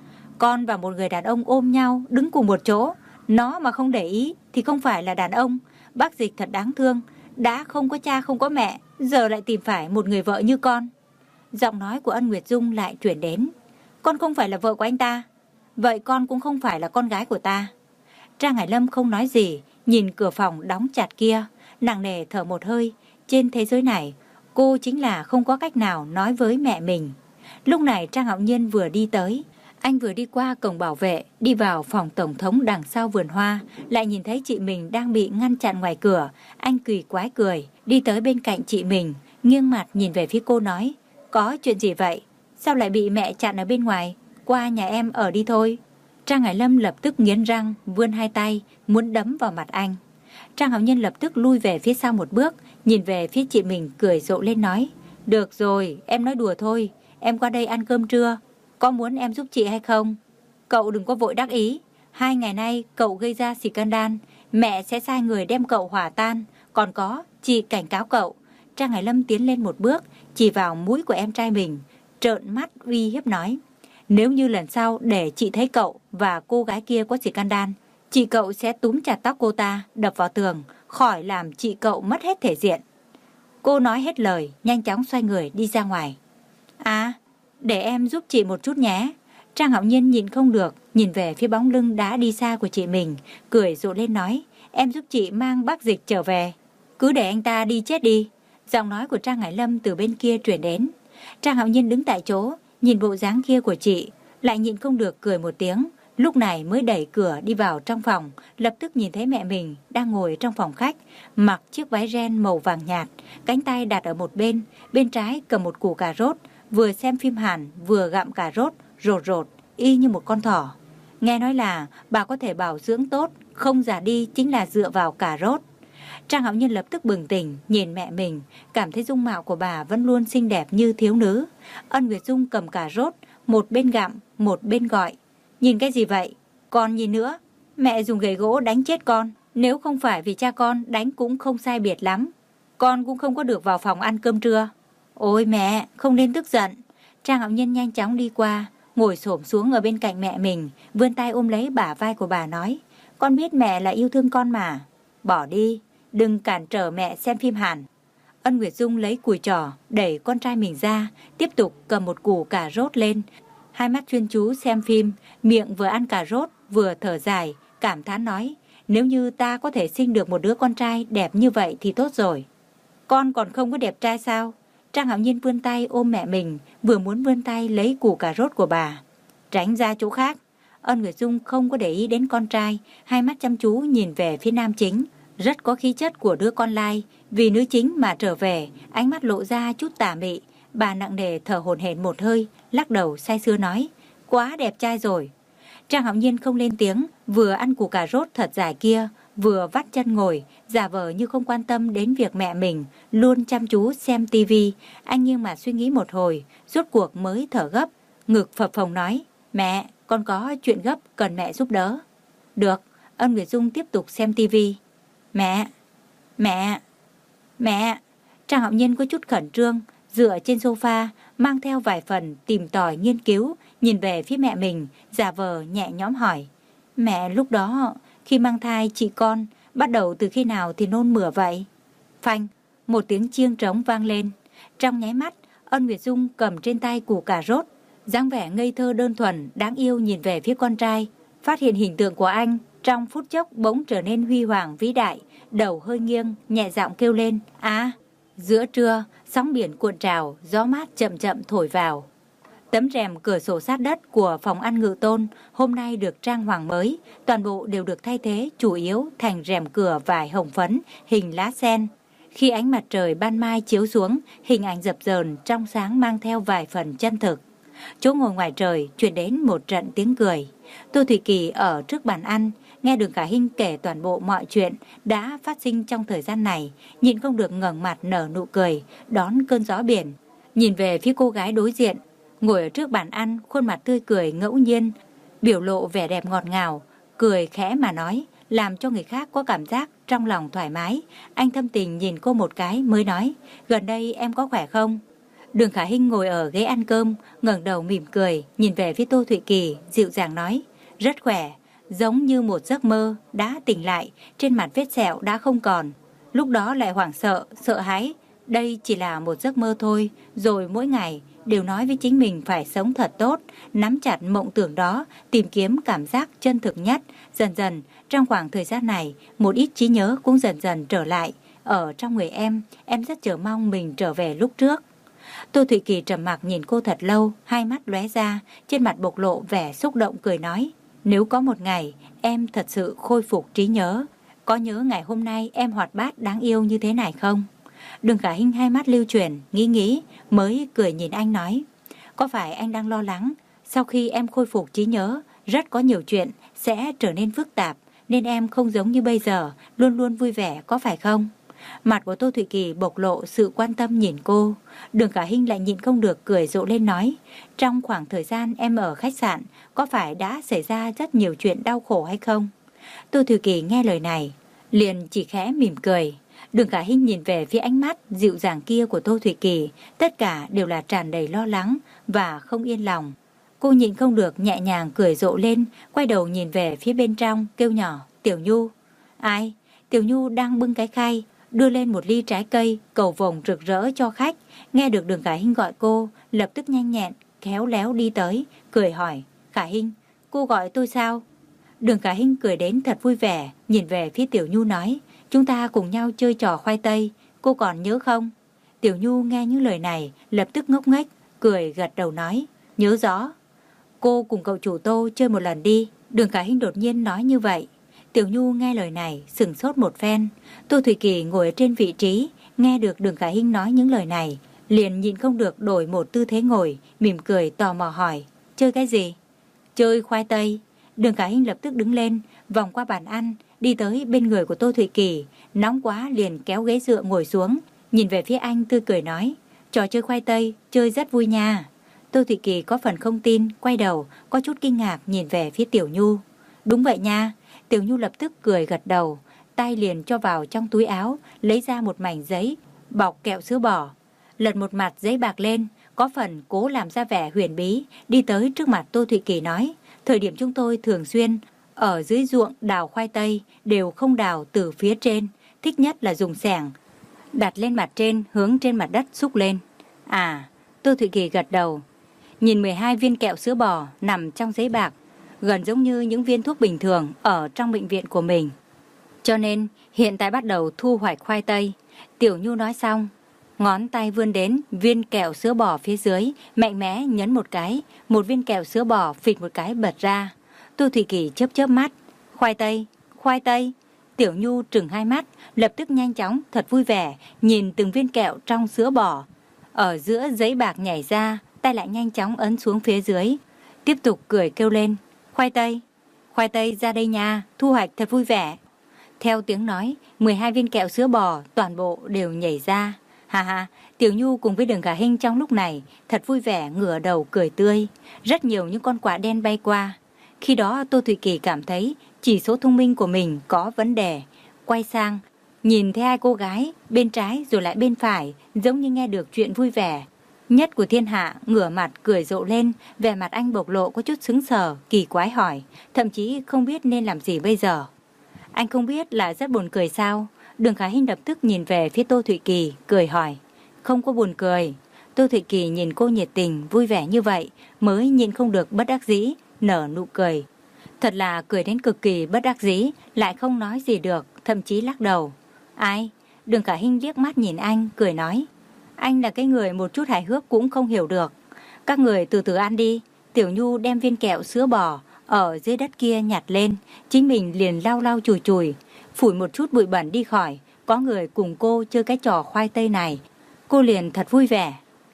Con và một người đàn ông ôm nhau đứng cùng một chỗ, nó mà không để ý thì không phải là đàn ông. Bác Dịch thật đáng thương, đã không có cha không có mẹ, giờ lại tìm phải một người vợ như con. Giọng nói của Ân Nguyệt Dung lại chuyển đến, con không phải là vợ của anh ta, vậy con cũng không phải là con gái của ta. Trang Hải Lâm không nói gì, nhìn cửa phòng đóng chặt kia, nặng nề thở một hơi. Trên thế giới này, cô chính là không có cách nào nói với mẹ mình. Lúc này Trang Hạo Nhiên vừa đi tới, anh vừa đi qua cổng bảo vệ, đi vào phòng tổng thống đằng sau vườn hoa, lại nhìn thấy chị mình đang bị ngăn chặn ngoài cửa. Anh kỳ quái cười, đi tới bên cạnh chị mình, nghiêng mặt nhìn về phía cô nói, có chuyện gì vậy? Sao lại bị mẹ chặn ở bên ngoài? Qua nhà em ở đi thôi. Trang Hải Lâm lập tức nghiến răng, vươn hai tay, muốn đấm vào mặt anh. Trang Hạo Nhiên lập tức lui về phía sau một bước, nhìn về phía chị mình cười rộ lên nói, được rồi, em nói đùa thôi, em qua đây ăn cơm trưa. Có muốn em giúp chị hay không? Cậu đừng có vội đắc ý. Hai ngày nay cậu gây ra scandal, mẹ sẽ sai người đem cậu hỏa tan. Còn có, chị cảnh cáo cậu. Trang Hải Lâm tiến lên một bước, chỉ vào mũi của em trai mình, trợn mắt uy hiếp nói, nếu như lần sau để chị thấy cậu và cô gái kia có scandal, chị cậu sẽ túm chặt tóc cô ta, đập vào tường, khỏi làm chị cậu mất hết thể diện. Cô nói hết lời, nhanh chóng xoay người đi ra ngoài. À, để em giúp chị một chút nhé. Trang Hạo Nhiên nhìn không được, nhìn về phía bóng lưng đã đi xa của chị mình, cười rộ lên nói, em giúp chị mang bác Dịch trở về. Cứ để anh ta đi chết đi. Giọng nói của Trang Hải Lâm từ bên kia truyền đến. Trang Hạo Nhiên đứng tại chỗ, nhìn bộ dáng kia của chị, lại nhịn không được cười một tiếng. Lúc này mới đẩy cửa đi vào trong phòng, lập tức nhìn thấy mẹ mình đang ngồi trong phòng khách, mặc chiếc váy ren màu vàng nhạt, cánh tay đặt ở một bên, bên trái cầm một củ cà rốt, vừa xem phim Hàn vừa gặm cà rốt, rột rột, y như một con thỏ. Nghe nói là bà có thể bảo dưỡng tốt, không già đi chính là dựa vào cà rốt. Trang Hạo Nhiên lập tức bừng tỉnh, nhìn mẹ mình, cảm thấy dung mạo của bà vẫn luôn xinh đẹp như thiếu nữ. Ân Nguyệt Dung cầm cà rốt, một bên gặm, một bên gọi, Nhìn cái gì vậy? Con nhìn nữa. Mẹ dùng gậy gỗ đánh chết con. Nếu không phải vì cha con đánh cũng không sai biệt lắm. Con cũng không có được vào phòng ăn cơm trưa. Ôi mẹ, không nên tức giận. Trang Hạo Nhiên nhanh chóng đi qua, ngồi xổm xuống ở bên cạnh mẹ mình, vươn tay ôm lấy bả vai của bà nói, con biết mẹ là yêu thương con mà. Bỏ đi, đừng cản trở mẹ xem phim Hàn. Ân Nguyệt Dung lấy cùi trỏ, đẩy con trai mình ra, tiếp tục cầm một củ cà rốt lên. Hai mắt chuyên chú xem phim, miệng vừa ăn cà rốt, vừa thở dài, cảm thán nói, nếu như ta có thể sinh được một đứa con trai đẹp như vậy thì tốt rồi. Con còn không có đẹp trai sao? Trang Hạo Nhiên vươn tay ôm mẹ mình, vừa muốn vươn tay lấy củ cà rốt của bà. Tránh ra chỗ khác. Ân Nguyệt Dung không có để ý đến con trai, hai mắt chăm chú nhìn về phía nam chính. Rất có khí chất của đứa con lai, vì nữ chính mà trở về, ánh mắt lộ ra chút tà mị. Bà nặng nề thở hổn hển một hơi, lắc đầu say sưa nói, quá đẹp trai rồi. Trang Hạo Nhiên không lên tiếng, vừa ăn củ cà rốt thật dài kia, vừa vắt chân ngồi, giả vờ như không quan tâm đến việc mẹ mình, luôn chăm chú xem tivi. Anh nghiêng mà suy nghĩ một hồi, rốt cuộc mới thở gấp, ngực phập phồng nói, mẹ, con có chuyện gấp cần mẹ giúp đỡ. Được, Ân Nguyệt Dung tiếp tục xem tivi. Mẹ, mẹ, mẹ. Trang Hạo Nhiên có chút khẩn trương, dựa trên sofa, mang theo vài phần tìm tòi nghiên cứu, nhìn về phía mẹ mình, giả vờ nhẹ nhõm hỏi, mẹ lúc đó khi mang thai chị con bắt đầu từ khi nào thì nôn mửa vậy? Phanh, một tiếng chiêng trống vang lên. Trong nháy mắt, Ân Nguyệt Dung cầm trên tay củ cà rốt, dáng vẻ ngây thơ đơn thuần, đáng yêu nhìn về phía con trai, phát hiện hình tượng của anh trong phút chốc bỗng trở nên huy hoàng vĩ đại, đầu hơi nghiêng, nhẹ giọng kêu lên, à. Giữa trưa, sóng biển cuộn trào, gió mát chậm chậm thổi vào. Tấm rèm cửa sổ sát đất của phòng ăn Ngự Tôn hôm nay được trang hoàng mới, toàn bộ đều được thay thế chủ yếu thành rèm cửa vải hồng phấn hình lá sen. Khi ánh mặt trời ban mai chiếu xuống, hình ảnh dập dờn trong sáng mang theo vài phần chân thực. Chỗ ngồi ngoài trời truyền đến một trận tiếng cười. Tô Thủy Kỳ ở trước bàn ăn, nghe Đường Khả Hinh kể toàn bộ mọi chuyện đã phát sinh trong thời gian này, nhịn không được ngẩng mặt nở nụ cười, đón cơn gió biển. Nhìn về phía cô gái đối diện, ngồi ở trước bàn ăn, khuôn mặt tươi cười ngẫu nhiên, biểu lộ vẻ đẹp ngọt ngào, cười khẽ mà nói, làm cho người khác có cảm giác trong lòng thoải mái. Anh thâm tình nhìn cô một cái mới nói, gần đây em có khỏe không? Đường Khả Hinh ngồi ở ghế ăn cơm, ngẩng đầu mỉm cười, nhìn về phía Tô Thụy Kỳ, dịu dàng nói, rất khỏe, giống như một giấc mơ, đã tỉnh lại, trên mặt vết sẹo đã không còn. Lúc đó lại hoảng sợ, sợ hãi, đây chỉ là một giấc mơ thôi, rồi mỗi ngày đều nói với chính mình phải sống thật tốt, nắm chặt mộng tưởng đó, tìm kiếm cảm giác chân thực nhất. Dần dần, trong khoảng thời gian này, một ít trí nhớ cũng dần dần trở lại. Ở trong người em, em rất chờ mong mình trở về lúc trước. Tô Thụy Kỳ trầm mặc nhìn cô thật lâu, hai mắt lóe ra, trên mặt bộc lộ vẻ xúc động cười nói, nếu có một ngày em thật sự khôi phục trí nhớ, có nhớ ngày hôm nay em hoạt bát đáng yêu như thế này không? Đường Khả Hinh hai mắt lưu chuyển, nghĩ nghĩ, mới cười nhìn anh nói, có phải anh đang lo lắng, sau khi em khôi phục trí nhớ, rất có nhiều chuyện sẽ trở nên phức tạp, nên em không giống như bây giờ, luôn luôn vui vẻ, có phải không? Mặt của Tô Thụy Kỳ bộc lộ sự quan tâm nhìn cô. Đường Khả Hinh lại nhịn không được cười rộ lên nói, trong khoảng thời gian em ở khách sạn, có phải đã xảy ra rất nhiều chuyện đau khổ hay không? Tô Thụy Kỳ nghe lời này, liền chỉ khẽ mỉm cười. Đường Khả Hinh nhìn về phía ánh mắt dịu dàng kia của Tô Thụy Kỳ, tất cả đều là tràn đầy lo lắng và không yên lòng. Cô nhịn không được nhẹ nhàng cười rộ lên, quay đầu nhìn về phía bên trong, kêu nhỏ, Tiểu Nhu. Ai? Tiểu Nhu đang bưng cái khay, đưa lên một ly trái cây, cầu vồng rực rỡ cho khách. Nghe được Đường Khả Hinh gọi cô, lập tức nhanh nhẹn, khéo léo đi tới, cười hỏi, Khả Hinh, cô gọi tôi sao? Đường Khả Hinh cười đến thật vui vẻ, nhìn về phía Tiểu Nhu nói, chúng ta cùng nhau chơi trò khoai tây, cô còn nhớ không? Tiểu Nhu nghe những lời này, lập tức ngốc nghếch, cười gật đầu nói, nhớ rõ. Cô cùng cậu chủ Tô chơi một lần đi. Đường Khả Hinh đột nhiên nói như vậy. Tiểu Nhu nghe lời này, sửng sốt một phen. Tô Thủy Kỳ ngồi ở trên vị trí, nghe được Đường Khả Hinh nói những lời này, liền nhịn không được đổi một tư thế ngồi, mỉm cười tò mò hỏi, chơi cái gì? Chơi khoai tây. Đường Khả Hinh lập tức đứng lên, vòng qua bàn ăn, đi tới bên người của Tô Thụy Kỳ, nóng quá liền kéo ghế dựa ngồi xuống, nhìn về phía anh tươi cười nói, trò chơi khoai tây, chơi rất vui nha. Tô Thụy Kỳ có phần không tin, quay đầu, có chút kinh ngạc nhìn về phía Tiểu Nhu. Đúng vậy nha. Tiểu Nhu lập tức cười gật đầu, tay liền cho vào trong túi áo, lấy ra một mảnh giấy, bọc kẹo sữa bò. Lật một mặt giấy bạc lên, có phần cố làm ra vẻ huyền bí, đi tới trước mặt Tô Thụy Kỳ nói, thời điểm chúng tôi thường xuyên ở dưới ruộng đào khoai tây đều không đào từ phía trên, thích nhất là dùng xẻng đặt lên mặt trên, hướng trên mặt đất xúc lên. À, Tô Thụy Kỳ gật đầu, nhìn mười hai viên kẹo sữa bò nằm trong giấy bạc, gần giống như những viên thuốc bình thường ở trong bệnh viện của mình. Cho nên hiện tại bắt đầu thu hoạch khoai tây. Tiểu Nhu nói xong, ngón tay vươn đến viên kẹo sữa bò phía dưới, mạnh mẽ nhấn một cái, một viên kẹo sữa bò phịch một cái bật ra. Tô Thụy Kỳ chớp chớp mắt, khoai tây, khoai tây. Tiểu Nhu trừng hai mắt, lập tức nhanh chóng, thật vui vẻ, nhìn từng viên kẹo trong sữa bò. Ở giữa giấy bạc nhảy ra, tay lại nhanh chóng ấn xuống phía dưới, tiếp tục cười kêu lên, khoai tây, khoai tây ra đây nha, thu hoạch thật vui vẻ. Theo tiếng nói, mười hai viên kẹo sữa bò toàn bộ đều nhảy ra. Ha ha, Tiểu Nhu cùng với Đường Khả Hinh trong lúc này thật vui vẻ, ngửa đầu cười tươi. Rất nhiều những con quạ đen bay qua. Khi đó Tô Thụy Kỳ cảm thấy chỉ số thông minh của mình có vấn đề. Quay sang, nhìn thấy hai cô gái bên trái rồi lại bên phải, giống như nghe được chuyện vui vẻ nhất của thiên hạ, ngửa mặt cười rộ lên, vẻ mặt anh bộc lộ có chút sững sờ, kỳ quái hỏi, thậm chí không biết nên làm gì bây giờ. Anh không biết là rất buồn cười sao? Đường Khả Hinh lập tức nhìn về phía Tô Thụy Kỳ, cười hỏi, không có buồn cười. Tô Thụy Kỳ nhìn cô nhiệt tình, vui vẻ như vậy, mới nhịn không được bất đắc dĩ, nở nụ cười. Thật là cười đến cực kỳ bất đắc dĩ, lại không nói gì được, thậm chí lắc đầu. Ai? Đường Khả Hinh liếc mắt nhìn anh, cười nói, anh là cái người một chút hài hước cũng không hiểu được. Các người từ từ ăn đi. Tiểu Nhu đem viên kẹo sữa bò ở dưới đất kia nhặt lên, chính mình liền lau lau chùi chùi, phủi một chút bụi bẩn đi khỏi. Có người cùng cô chơi cái trò khoai tây này, cô liền thật vui vẻ.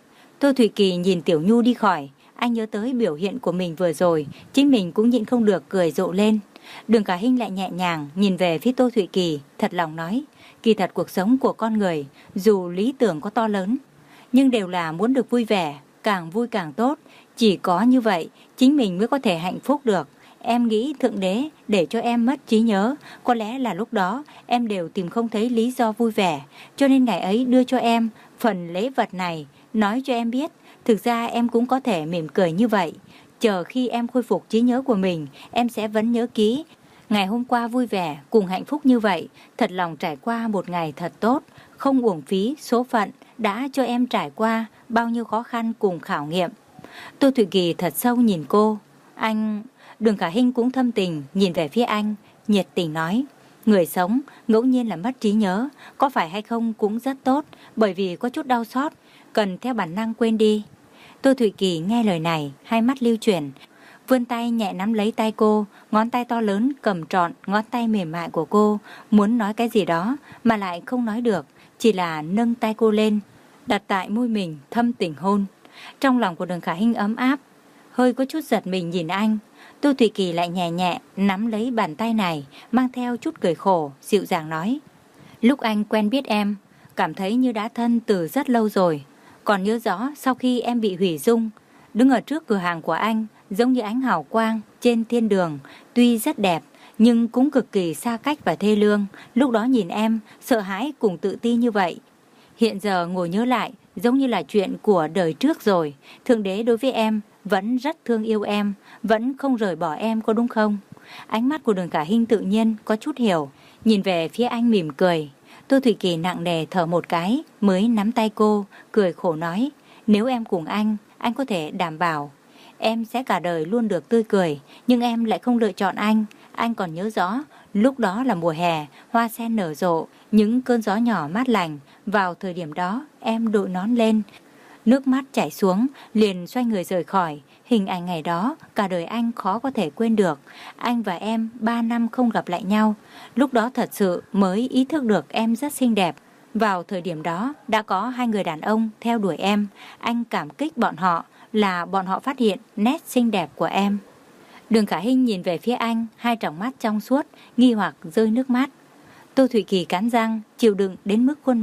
Tô Thụy Kỳ nhìn Tiểu Nhu đi khỏi, anh nhớ tới biểu hiện của mình vừa rồi, chính mình cũng nhịn không được cười rộ lên. Đường Khả Hinh lại nhẹ nhàng nhìn về phía Tô Thụy Kỳ, thật lòng nói, kỳ thật cuộc sống của con người, dù lý tưởng có to lớn, nhưng đều là muốn được vui vẻ, càng vui càng tốt. Chỉ có như vậy, chính mình mới có thể hạnh phúc được. Em nghĩ Thượng Đế để cho em mất trí nhớ, có lẽ là lúc đó em đều tìm không thấy lý do vui vẻ, cho nên ngày ấy đưa cho em phần lễ vật này, nói cho em biết, thực ra em cũng có thể mỉm cười như vậy. Chờ khi em khôi phục trí nhớ của mình, em sẽ vẫn nhớ kỹ ngày hôm qua vui vẻ cùng hạnh phúc như vậy, thật lòng trải qua một ngày thật tốt, không uổng phí số phận đã cho em trải qua bao nhiêu khó khăn cùng khảo nghiệm. Tô Thụy Kỳ thật sâu nhìn cô. Anh... Đường Khả Hinh cũng thâm tình nhìn về phía anh, nhiệt tình nói, người sống ngẫu nhiên là mất trí nhớ, có phải hay không cũng rất tốt, bởi vì có chút đau xót, cần theo bản năng quên đi. Tô Thụy Kỳ nghe lời này, hai mắt lưu chuyển, vươn tay nhẹ nắm lấy tay cô, ngón tay to lớn cầm trọn ngón tay mềm mại của cô, muốn nói cái gì đó mà lại không nói được, chỉ là nâng tay cô lên, đặt tại môi mình, thâm tình hôn. Trong lòng của Đường Khả Hinh ấm áp, hơi có chút giật mình nhìn anh. Tô Thụy Kỳ lại nhẹ nhẹ nắm lấy bàn tay này, mang theo chút cười khổ, dịu dàng nói, lúc anh quen biết em, cảm thấy như đã thân từ rất lâu rồi. Còn nhớ rõ sau khi em bị hủy dung, đứng ở trước cửa hàng của anh, giống như ánh hào quang trên thiên đường, tuy rất đẹp nhưng cũng cực kỳ xa cách và thê lương. Lúc đó nhìn em, sợ hãi cùng tự ti như vậy. Hiện giờ ngồi nhớ lại, giống như là chuyện của đời trước rồi. Thượng Đế đối với em vẫn rất thương yêu em, vẫn không rời bỏ em, có đúng không? Ánh mắt của Đường Khả Hinh tự nhiên có chút hiểu, nhìn về phía anh mỉm cười. Tô Thụy Kỳ nặng nề thở một cái, mới nắm tay cô, cười khổ nói, nếu em cùng anh, anh có thể đảm bảo em sẽ cả đời luôn được tươi cười, nhưng em lại không lựa chọn anh. Anh còn nhớ rõ, lúc đó là mùa hè, hoa sen nở rộ, những cơn gió nhỏ mát lành. Vào thời điểm đó, em đội nón lên, nước mắt chảy xuống, liền xoay người rời khỏi. Hình ảnh ngày đó, cả đời anh khó có thể quên được. Anh và em ba năm không gặp lại nhau. Lúc đó thật sự mới ý thức được em rất xinh đẹp. Vào thời điểm đó, đã có hai người đàn ông theo đuổi em. Anh cảm kích bọn họ, là bọn họ phát hiện nét xinh đẹp của em. Đường Khả Hinh nhìn về phía anh, hai tròng mắt trong suốt, nghi hoặc rơi nước mắt. Tô Thụy Kỳ cắn răng, chịu đựng đến mức khuôn mặt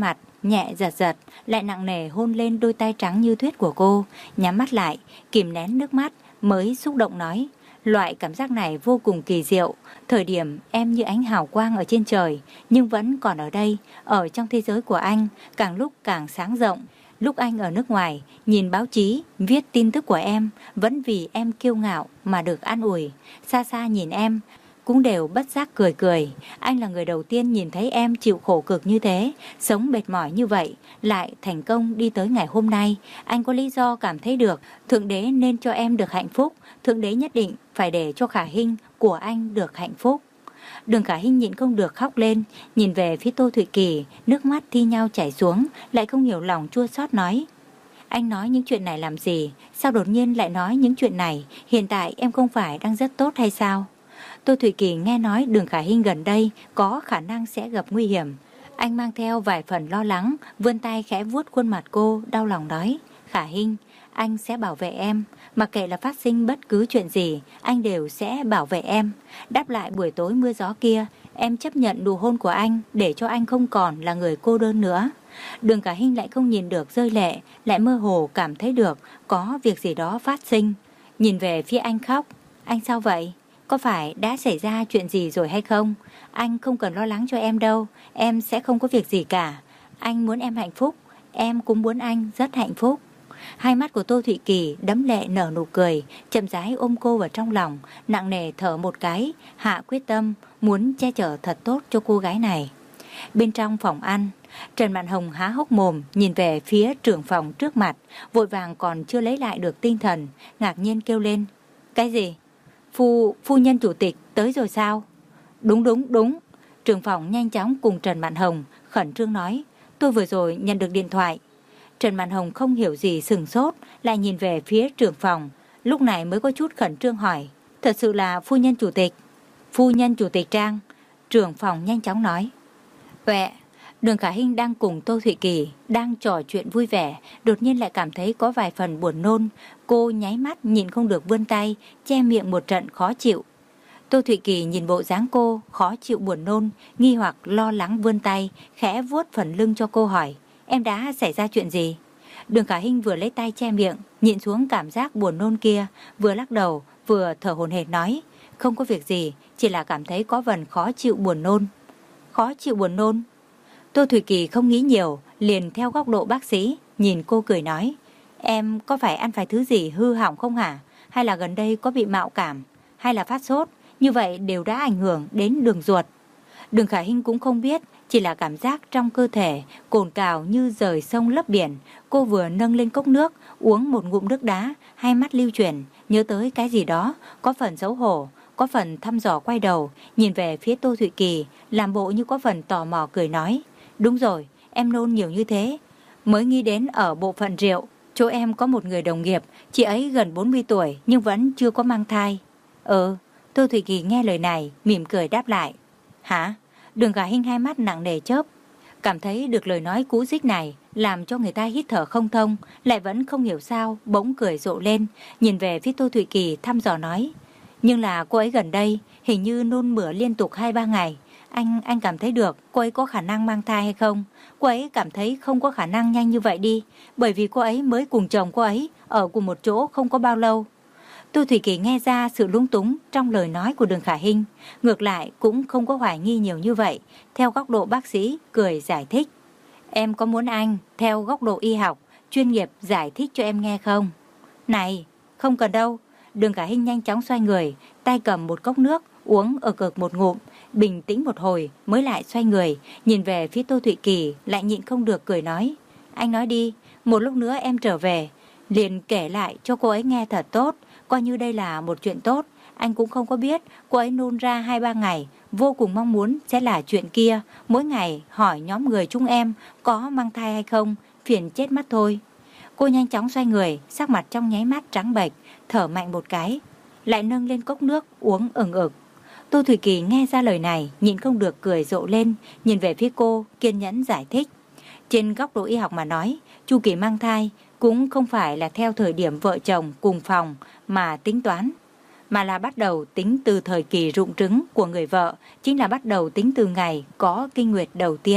nhẹ giật giật, lại nặng nề hôn lên đôi tay trắng như tuyết của cô, nhắm mắt lại, kìm nén nước mắt, mới xúc động nói. Loại cảm giác này vô cùng kỳ diệu, thời điểm em như ánh hào quang ở trên trời, nhưng vẫn còn ở đây, ở trong thế giới của anh, càng lúc càng sáng rộng. Lúc anh ở nước ngoài, nhìn báo chí, viết tin tức của em, vẫn vì em kiêu ngạo mà được an ủi. Xa xa nhìn em, cũng đều bất giác cười cười. Anh là người đầu tiên nhìn thấy em chịu khổ cực như thế, sống mệt mỏi như vậy, lại thành công đi tới ngày hôm nay. Anh có lý do cảm thấy được, Thượng Đế nên cho em được hạnh phúc, Thượng Đế nhất định phải để cho Khả Hinh của anh được hạnh phúc. Đường Khả Hinh nhịn không được khóc lên, nhìn về phía Tô Thụy Kỳ, nước mắt thi nhau chảy xuống, lại không hiểu lòng chua xót nói. Anh nói những chuyện này làm gì? Sao đột nhiên lại nói những chuyện này? Hiện tại em không phải đang rất tốt hay sao? Tô Thụy Kỳ nghe nói Đường Khả Hinh gần đây có khả năng sẽ gặp nguy hiểm. Anh mang theo vài phần lo lắng, vươn tay khẽ vuốt khuôn mặt cô, đau lòng nói. Khả Hinh, anh sẽ bảo vệ em. Mặc kệ là phát sinh bất cứ chuyện gì, anh đều sẽ bảo vệ em. Đáp lại buổi tối mưa gió kia, em chấp nhận nụ hôn của anh để cho anh không còn là người cô đơn nữa. Đường Khả Hinh lại không nhìn được rơi lệ, lại mơ hồ cảm thấy được có việc gì đó phát sinh. Nhìn về phía anh khóc. Anh sao vậy? Có phải đã xảy ra chuyện gì rồi hay không? Anh không cần lo lắng cho em đâu, em sẽ không có việc gì cả. Anh muốn em hạnh phúc, em cũng muốn anh rất hạnh phúc. Hai mắt của Tô Thụy Kỳ đẫm lệ nở nụ cười, chậm rãi ôm cô vào trong lòng, nặng nề thở một cái, hạ quyết tâm muốn che chở thật tốt cho cô gái này. Bên trong phòng ăn, Trần Mạn Hồng há hốc mồm nhìn về phía trưởng phòng trước mặt, vội vàng còn chưa lấy lại được tinh thần, ngạc nhiên kêu lên. Cái gì? Phu, phu nhân chủ tịch tới rồi sao? Đúng đúng đúng. Trưởng phòng nhanh chóng cùng Trần Mạn Hồng khẩn trương nói. Tôi vừa rồi nhận được điện thoại. Trần Mạn Hồng không hiểu gì sừng sốt, lại nhìn về phía trưởng phòng, lúc này mới có chút khẩn trương hỏi. Thật sự là phu nhân chủ tịch? Phu nhân chủ tịch Trang. Trưởng phòng nhanh chóng nói. Vẹ. Đường Khả Hinh đang cùng Tô Thụy Kỳ đang trò chuyện vui vẻ, đột nhiên lại cảm thấy có vài phần buồn nôn. Cô nháy mắt nhìn không được vươn tay, che miệng một trận khó chịu. Tô Thụy Kỳ nhìn bộ dáng cô khó chịu buồn nôn, nghi hoặc lo lắng vươn tay, khẽ vuốt phần lưng cho cô hỏi. Em đã xảy ra chuyện gì? Đường Khả Hinh vừa lấy tay che miệng, nhịn xuống cảm giác buồn nôn kia, vừa lắc đầu, vừa thở hổn hển nói. Không có việc gì, chỉ là cảm thấy có phần khó chịu buồn nôn. Khó chịu buồn nôn? Tô Thụy Kỳ không nghĩ nhiều, liền theo góc độ bác sĩ, nhìn cô cười nói. Em có phải ăn phải thứ gì hư hỏng không hả? Hay là gần đây có bị mạo cảm? Hay là phát sốt? Như vậy đều đã ảnh hưởng đến đường ruột. Đường Khả Hinh cũng không biết, chỉ là cảm giác trong cơ thể cồn cào như rời sông lấp biển. Cô vừa nâng lên cốc nước, uống một ngụm nước đá, hai mắt lưu chuyển, nhớ tới cái gì đó, có phần xấu hổ, có phần thăm dò quay đầu, nhìn về phía Tô Thụy Kỳ, làm bộ như có phần tò mò cười nói. Đúng rồi, em nôn nhiều như thế. Mới nghĩ đến ở bộ phận rượu, chỗ em có một người đồng nghiệp, chị ấy gần bốn mươi tuổi nhưng vẫn chưa có mang thai. Ừ, Tô Thụy Kỳ nghe lời này, mỉm cười đáp lại. Hả? Đường Khả Hinh hai mắt nặng nề chớp, cảm thấy được lời nói cũ dích này làm cho người ta hít thở không thông, lại vẫn không hiểu sao, bỗng cười rộ lên, nhìn về phía Tô Thụy Kỳ thăm dò nói. Nhưng là cô ấy gần đây hình như nôn mửa liên tục hai ba ngày. Anh anh cảm thấy được cô ấy có khả năng mang thai hay không? Cô ấy cảm thấy không có khả năng nhanh như vậy đi, bởi vì cô ấy mới cùng chồng cô ấy ở cùng một chỗ không có bao lâu. Tô Thụy Kỳ nghe ra sự lung túng trong lời nói của Đường Khả Hinh, ngược lại cũng không có hoài nghi nhiều như vậy, theo góc độ bác sĩ cười giải thích. Em có muốn anh theo góc độ y học chuyên nghiệp giải thích cho em nghe không? Này, không cần đâu. Đường Khả Hinh nhanh chóng xoay người, tay cầm một cốc nước, uống ở cực một ngụm, bình tĩnh một hồi mới lại xoay người, nhìn về phía Tô Thụy Kỳ, lại nhịn không được cười nói. Anh nói đi, một lúc nữa em trở về, liền kể lại cho cô ấy nghe thật tốt, coi như đây là một chuyện tốt. Anh cũng không có biết cô ấy nôn ra hai ba ngày, vô cùng mong muốn sẽ là chuyện kia, mỗi ngày hỏi nhóm người chúng em có mang thai hay không, phiền chết mắt thôi. Cô nhanh chóng xoay người, sắc mặt trong nháy mắt trắng bệch, thở mạnh một cái, lại nâng lên cốc nước uống ửng ực. Tô Thụy Kỳ nghe ra lời này, nhịn không được cười rộ lên, nhìn về phía cô, kiên nhẫn giải thích. Trên góc độ y học mà nói, chu kỳ mang thai cũng không phải là theo thời điểm vợ chồng cùng phòng mà tính toán, mà là bắt đầu tính từ thời kỳ rụng trứng của người vợ, chính là bắt đầu tính từ ngày có kinh nguyệt đầu tiên.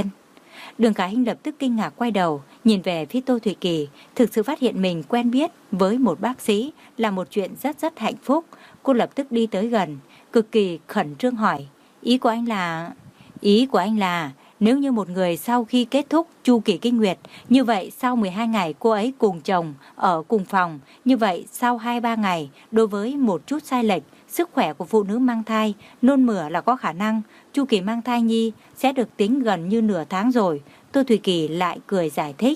Đường Khả Hinh lập tức kinh ngạc quay đầu, nhìn về phía Tô Thủy Kỳ, thực sự phát hiện mình quen biết với một bác sĩ là một chuyện rất rất hạnh phúc. Cô lập tức đi tới gần, cực kỳ khẩn trương hỏi, ý của anh là... Ý của anh là nếu như một người sau khi kết thúc chu kỳ kinh nguyệt, như vậy sau mười hai ngày cô ấy cùng chồng ở cùng phòng, như vậy sau hai ba ngày, đối với một chút sai lệch, sức khỏe của phụ nữ mang thai, nôn mửa là có khả năng chu kỳ mang thai nhi sẽ được tính gần như nửa tháng rồi. Tô Thủy Kỳ lại cười giải thích.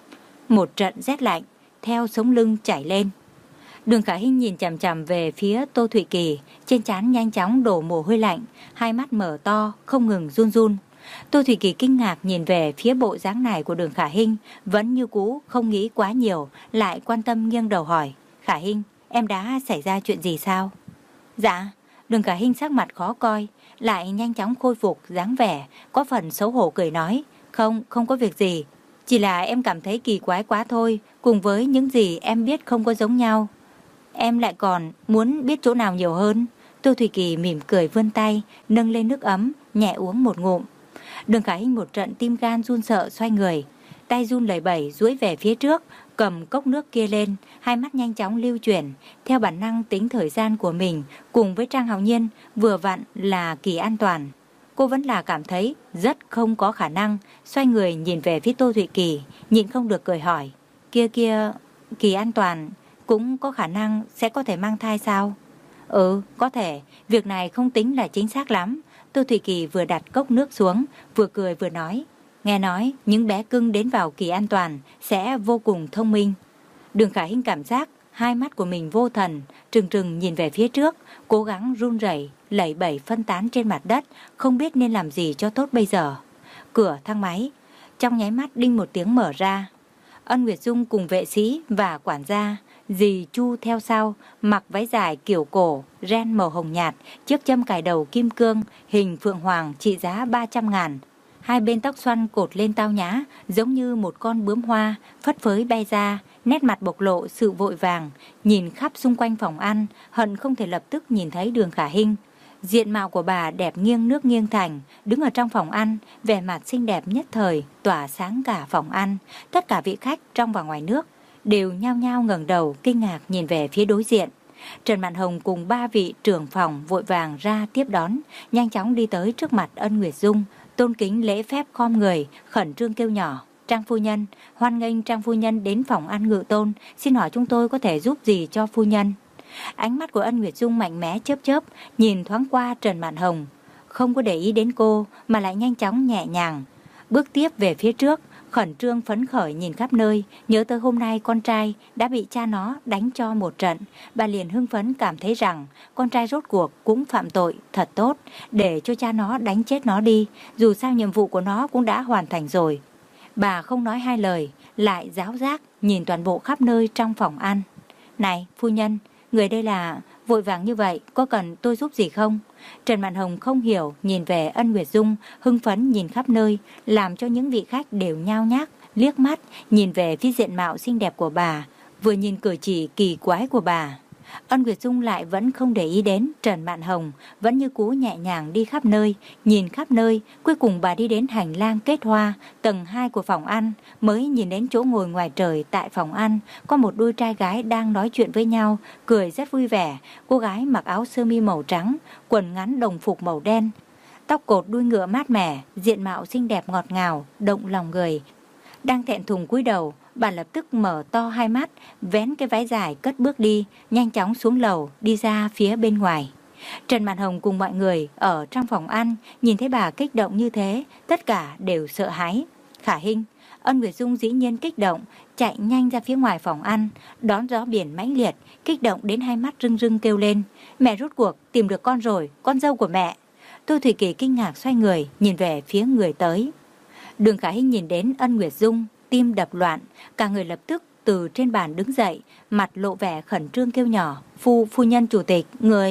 Một trận rét lạnh theo sống lưng chảy lên. Đường Khả Hinh nhìn chằm chằm về phía Tô Thủy Kỳ, trên trán nhanh chóng đổ mồ hôi lạnh, hai mắt mở to không ngừng run run. Tô Thủy Kỳ kinh ngạc nhìn về phía bộ dáng này của Đường Khả Hinh, vẫn như cũ không nghĩ quá nhiều, lại quan tâm nghiêng đầu hỏi, Khả Hinh, em đã xảy ra chuyện gì sao? Dạ. Đường Khả Hinh sắc mặt khó coi, lại nhanh chóng khôi phục dáng vẻ, có phần xấu hổ cười nói, không, không có việc gì, chỉ là em cảm thấy kỳ quái quá thôi, cùng với những gì em biết không có giống nhau. Em lại còn muốn biết chỗ nào nhiều hơn. Tô Thủy Kỳ mỉm cười vươn tay, nâng lên nước ấm, nhẹ uống một ngụm. Đường Khả Hinh một trận tim gan run sợ xoay người, tay run lẩy bẩy duỗi về phía trước, cầm cốc nước kia lên, hai mắt nhanh chóng lưu chuyển, theo bản năng tính thời gian của mình, cùng với Trang Hạo Nhiên vừa vặn là kỳ an toàn. Cô vẫn là cảm thấy rất không có khả năng, xoay người nhìn về phía Tô Thủy Kỳ, nhịn không được cười hỏi, kia kia, kỳ an toàn cũng có khả năng sẽ có thể mang thai sao? Ừ, có thể, việc này không tính là chính xác lắm. Tô Thủy Kỳ vừa đặt cốc nước xuống, vừa cười vừa nói, nghe nói những bé cưng đến vào kỳ an toàn sẽ vô cùng thông minh. Đường Khả Hinh cảm giác hai mắt của mình vô thần, trừng trừng nhìn về phía trước, cố gắng run rẩy, lẩy bẩy phân tán trên mặt đất, không biết nên làm gì cho tốt bây giờ. Cửa thang máy trong nháy mắt đinh một tiếng mở ra. Ân Nguyệt Dung cùng vệ sĩ và quản gia dì Chu theo sau, mặc váy dài kiểu cổ, ren màu hồng nhạt, chiếc châm cài đầu kim cương, hình phượng hoàng trị giá ba trăm ngàn. Hai bên tóc xoăn cột lên tao nhã, giống như một con bướm hoa, phất phới bay ra, nét mặt bộc lộ sự vội vàng, nhìn khắp xung quanh phòng ăn, hận không thể lập tức nhìn thấy Đường Khả Hinh. Diện mạo của bà đẹp nghiêng nước nghiêng thành, đứng ở trong phòng ăn, vẻ mặt xinh đẹp nhất thời, tỏa sáng cả phòng ăn. Tất cả vị khách trong và ngoài nước đều nhao nhao ngẩng đầu kinh ngạc nhìn về phía đối diện. Trần Mạn Hồng cùng ba vị trưởng phòng vội vàng ra tiếp đón, nhanh chóng đi tới trước mặt Ân Nguyệt Dung, tôn kính lễ phép khom người, khẩn trương kêu nhỏ, Trang phu nhân, hoan nghênh Trang phu nhân đến phòng ăn Ngự Tôn, xin hỏi chúng tôi có thể giúp gì cho phu nhân? Ánh mắt của Ân Nguyệt Dung mạnh mẽ chớp chớp, nhìn thoáng qua Trần Mạn Hồng, không có để ý đến cô mà lại nhanh chóng nhẹ nhàng bước tiếp về phía trước, khẩn trương phấn khởi nhìn khắp nơi, nhớ tới hôm nay con trai đã bị cha nó đánh cho một trận, bà liền hưng phấn cảm thấy rằng con trai rốt cuộc cũng phạm tội, thật tốt, để cho cha nó đánh chết nó đi, dù sao nhiệm vụ của nó cũng đã hoàn thành rồi. Bà không nói hai lời, lại giáo giác nhìn toàn bộ khắp nơi trong phòng ăn. Này, phu nhân, người đây là... Vội vàng như vậy, có cần tôi giúp gì không? Trần Mạn Hồng không hiểu, nhìn về Ân Nguyệt Dung, hưng phấn nhìn khắp nơi, làm cho những vị khách đều nhao nhác, liếc mắt, nhìn về phía diện mạo xinh đẹp của bà, vừa nhìn cử chỉ kỳ quái của bà. Ân Nguyệt Dung lại vẫn không để ý đến Trần Mạn Hồng, vẫn như cú nhẹ nhàng đi khắp nơi, nhìn khắp nơi, cuối cùng bà đi đến hành lang kết hoa, tầng hai của phòng ăn, mới nhìn đến chỗ ngồi ngoài trời tại phòng ăn, có một đôi trai gái đang nói chuyện với nhau, cười rất vui vẻ. Cô gái mặc áo sơ mi màu trắng, quần ngắn đồng phục màu đen, tóc cột đuôi ngựa mát mẻ, diện mạo xinh đẹp ngọt ngào, động lòng người. Đang thẹn thùng cúi đầu, bà lập tức mở to hai mắt, vén cái váy dài cất bước đi, nhanh chóng xuống lầu, đi ra phía bên ngoài. Trần Mạn Hồng cùng mọi người ở trong phòng ăn, nhìn thấy bà kích động như thế, tất cả đều sợ hãi. Khả Hinh, Ân Nguyệt Dung dĩ nhiên kích động, chạy nhanh ra phía ngoài phòng ăn, đón gió biển mãnh liệt, kích động đến hai mắt rưng rưng kêu lên, mẹ rốt cuộc tìm được con rồi, con dâu của mẹ. Tô Thủy Kỳ kinh ngạc xoay người, nhìn về phía người tới. Đường Khả Hinh nhìn đến Ân Nguyệt Dung, tim đập loạn, cả người lập tức từ trên bàn đứng dậy, mặt lộ vẻ khẩn trương kêu nhỏ, phu phu nhân chủ tịch, người...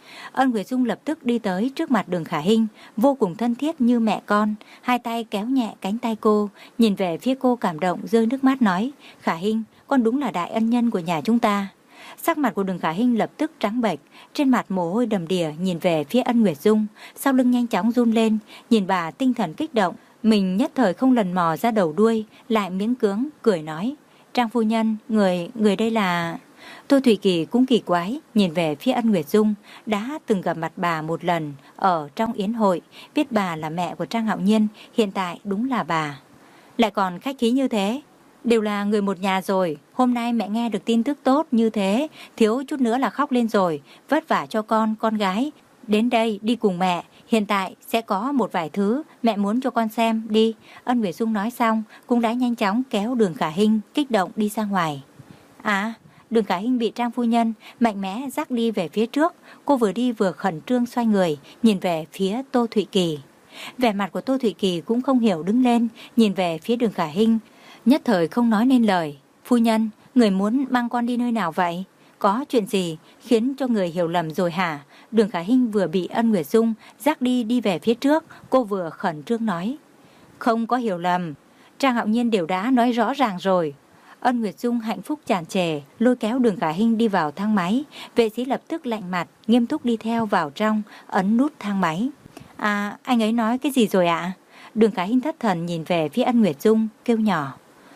Ân Nguyệt Dung lập tức đi tới trước mặt Đường Khả Hinh, vô cùng thân thiết như mẹ con, hai tay kéo nhẹ cánh tay cô, nhìn về phía cô cảm động rơi nước mắt nói, Khả Hinh, con đúng là đại ân nhân của nhà chúng ta. Sắc mặt của Đường Khả Hinh lập tức trắng bệch, trên mặt mồ hôi đầm đìa nhìn về phía Ân Nguyệt Dung, sau lưng nhanh chóng run lên, nhìn bà tinh thần kích động, Mình nhất thời không lần mò ra đầu đuôi, lại miễn cưỡng cười nói: Trang phu nhân, người, người đây là... Tô Thủy Kỳ cũng kỳ quái, nhìn về phía Ân Nguyệt Dung, đã từng gặp mặt bà một lần ở trong yến hội, biết bà là mẹ của Trang Hạo Nhiên, hiện tại đúng là bà. Lại còn khách khí như thế, đều là người một nhà rồi, hôm nay mẹ nghe được tin tức tốt như thế, thiếu chút nữa là khóc lên rồi, vất vả cho con, con gái. Đến đây đi cùng mẹ, hiện tại sẽ có một vài thứ mẹ muốn cho con xem, đi. Ân Nguyệt Dung nói xong, cũng đã nhanh chóng kéo Đường Khả Hinh kích động đi ra ngoài. À, Đường Khả Hinh bị Trang phu nhân mạnh mẽ dắt đi về phía trước, cô vừa đi vừa khẩn trương xoay người, nhìn về phía Tô Thụy Kỳ. Vẻ mặt của Tô Thụy Kỳ cũng không hiểu đứng lên, nhìn về phía Đường Khả Hinh, nhất thời không nói nên lời. Phu nhân, người muốn mang con đi nơi nào vậy? Có chuyện gì khiến cho người hiểu lầm rồi hả? Đường Khả Hinh vừa bị Ân Nguyệt Dung dắt đi đi về phía trước, cô vừa khẩn trương nói. Không có hiểu lầm, Trang Hạo Nhiên đều đã nói rõ ràng rồi. Ân Nguyệt Dung hạnh phúc tràn trề, lôi kéo Đường Khả Hinh đi vào thang máy. Vệ sĩ lập tức lạnh mặt, nghiêm túc đi theo vào trong, ấn nút thang máy. À, anh ấy nói cái gì rồi ạ? Đường Khả Hinh thất thần nhìn về phía Ân Nguyệt Dung, kêu nhỏ.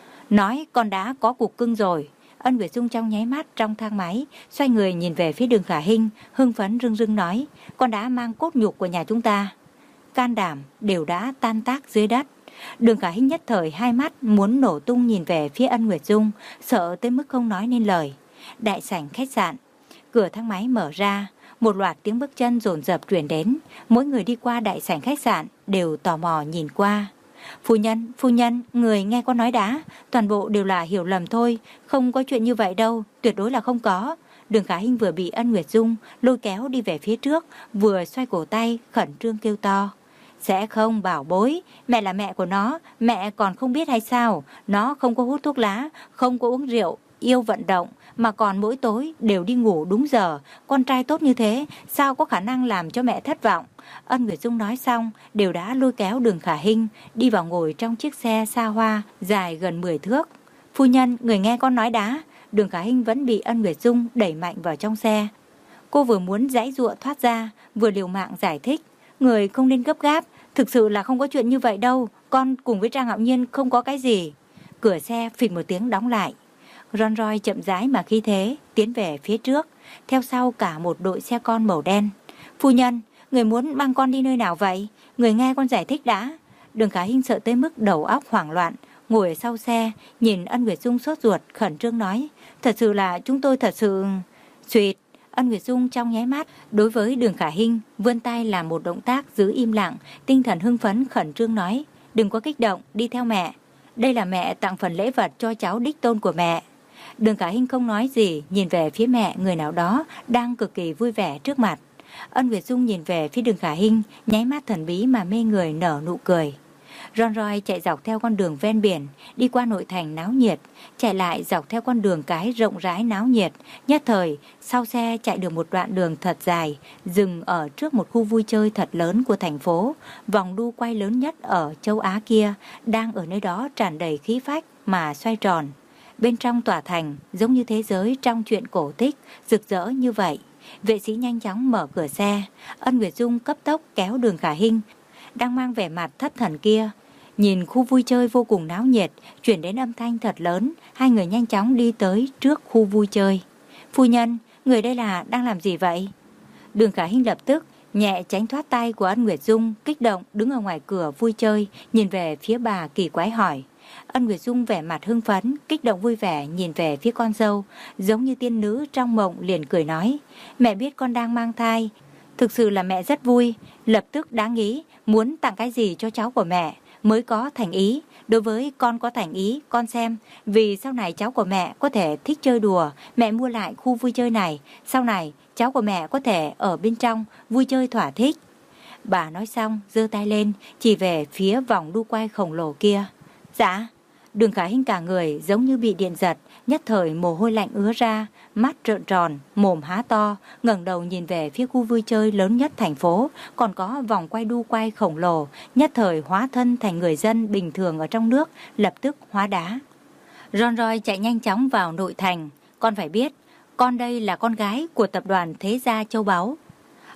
Nói con đã có cục cưng rồi. Ân Nguyệt Dung trong nháy mắt trong thang máy, xoay người nhìn về phía Đường Khả Hinh, hưng phấn rưng rưng nói, con đã mang cốt nhục của nhà chúng ta. Can đảm đều đã tan tác dưới đất. Đường Khả Hinh nhất thời hai mắt muốn nổ tung nhìn về phía Ân Nguyệt Dung, sợ tới mức không nói nên lời. Đại sảnh khách sạn, cửa thang máy mở ra, một loạt tiếng bước chân dồn dập truyền đến, mỗi người đi qua đại sảnh khách sạn đều tò mò nhìn qua. Phu nhân, phu nhân, người nghe con nói đã, toàn bộ đều là hiểu lầm thôi, không có chuyện như vậy đâu, tuyệt đối là không có. Đường Khả Hinh vừa bị Ân Nguyệt Dung lôi kéo đi về phía trước, vừa xoay cổ tay khẩn trương kêu to. Sẽ không bảo bối, mẹ là mẹ của nó, mẹ còn không biết hay sao, nó không có hút thuốc lá, không có uống rượu, yêu vận động, mà còn mỗi tối đều đi ngủ đúng giờ, con trai tốt như thế, sao có khả năng làm cho mẹ thất vọng. Ân Nguyệt Dung nói xong, đều đã lôi kéo Đường Khả Hinh đi vào ngồi trong chiếc xe xa hoa dài gần mười thước. Phu nhân, người nghe con nói đã. Đường Khả Hinh vẫn bị Ân Nguyệt Dung đẩy mạnh vào trong xe. Cô vừa muốn giãy giụa thoát ra, vừa liều mạng giải thích. Người không nên gấp gáp, thực sự là không có chuyện như vậy đâu, con cùng với Trang Hạo Nhiên không có cái gì. Cửa xe phịch một tiếng đóng lại. Ron Roy chậm rãi mà khí thế tiến về phía trước, theo sau cả một đội xe con màu đen. Phu nhân, người muốn mang con đi nơi nào vậy? Người nghe con giải thích đã. Đường Khả Hinh sợ tới mức đầu óc hoảng loạn, ngồi ở sau xe, nhìn Ân Nguyệt Dung sốt ruột, khẩn trương nói. Thật sự là chúng tôi thật sự... Xuyệt. Ân Nguyệt Dung trong nháy mắt đối với Đường Khả Hinh vươn tay làm một động tác giữ im lặng, tinh thần hưng phấn khẩn trương nói. Đừng có kích động, đi theo mẹ. Đây là mẹ tặng phần lễ vật cho cháu đích tôn của mẹ. Đường Khả Hinh không nói gì, nhìn về phía mẹ người nào đó đang cực kỳ vui vẻ trước mặt. Ân Nguyệt Dung nhìn về phía Đường Khả Hinh, nháy mắt thần bí mà mê người nở nụ cười. Ron Roy chạy dọc theo con đường ven biển, đi qua nội thành náo nhiệt, chạy lại dọc theo con đường cái rộng rãi náo nhiệt. Nhất thời, sau xe chạy được một đoạn đường thật dài, dừng ở trước một khu vui chơi thật lớn của thành phố. Vòng đu quay lớn nhất ở châu Á kia, đang ở nơi đó tràn đầy khí phách mà xoay tròn. Bên trong tòa thành, giống như thế giới trong truyện cổ tích, rực rỡ như vậy. Vệ sĩ nhanh chóng mở cửa xe. Ân Nguyệt Dung cấp tốc kéo Đường Khả Hinh, đang mang vẻ mặt thất thần kia. Nhìn khu vui chơi vô cùng náo nhiệt, chuyển đến âm thanh thật lớn, hai người nhanh chóng đi tới trước khu vui chơi. Phu nhân, người đây là đang làm gì vậy? Đường Khả Hinh lập tức nhẹ tránh thoát tay của Ân Nguyệt Dung, kích động đứng ở ngoài cửa vui chơi, nhìn về phía bà kỳ quái hỏi. Ân Nguyệt Dung vẻ mặt hưng phấn, kích động vui vẻ nhìn về phía con dâu, giống như tiên nữ trong mộng liền cười nói. Mẹ biết con đang mang thai, thực sự là mẹ rất vui, lập tức đã nghĩ muốn tặng cái gì cho cháu của mẹ mới có thành ý. Đối với con có thành ý, con xem, vì sau này cháu của mẹ có thể thích chơi đùa, mẹ mua lại khu vui chơi này, sau này cháu của mẹ có thể ở bên trong vui chơi thỏa thích. Bà nói xong, giơ tay lên, chỉ về phía vòng đu quay khổng lồ kia. Dạ. Đường Khả Hinh cả người giống như bị điện giật, nhất thời mồ hôi lạnh ứa ra, mắt trợn tròn, mồm há to, ngẩng đầu nhìn về phía khu vui chơi lớn nhất thành phố, còn có vòng quay đu quay khổng lồ, nhất thời hóa thân thành người dân bình thường ở trong nước, lập tức hóa đá. Ron Roy chạy nhanh chóng vào nội thành. Con phải biết, con đây là con gái của tập đoàn Thế Gia Châu Báu.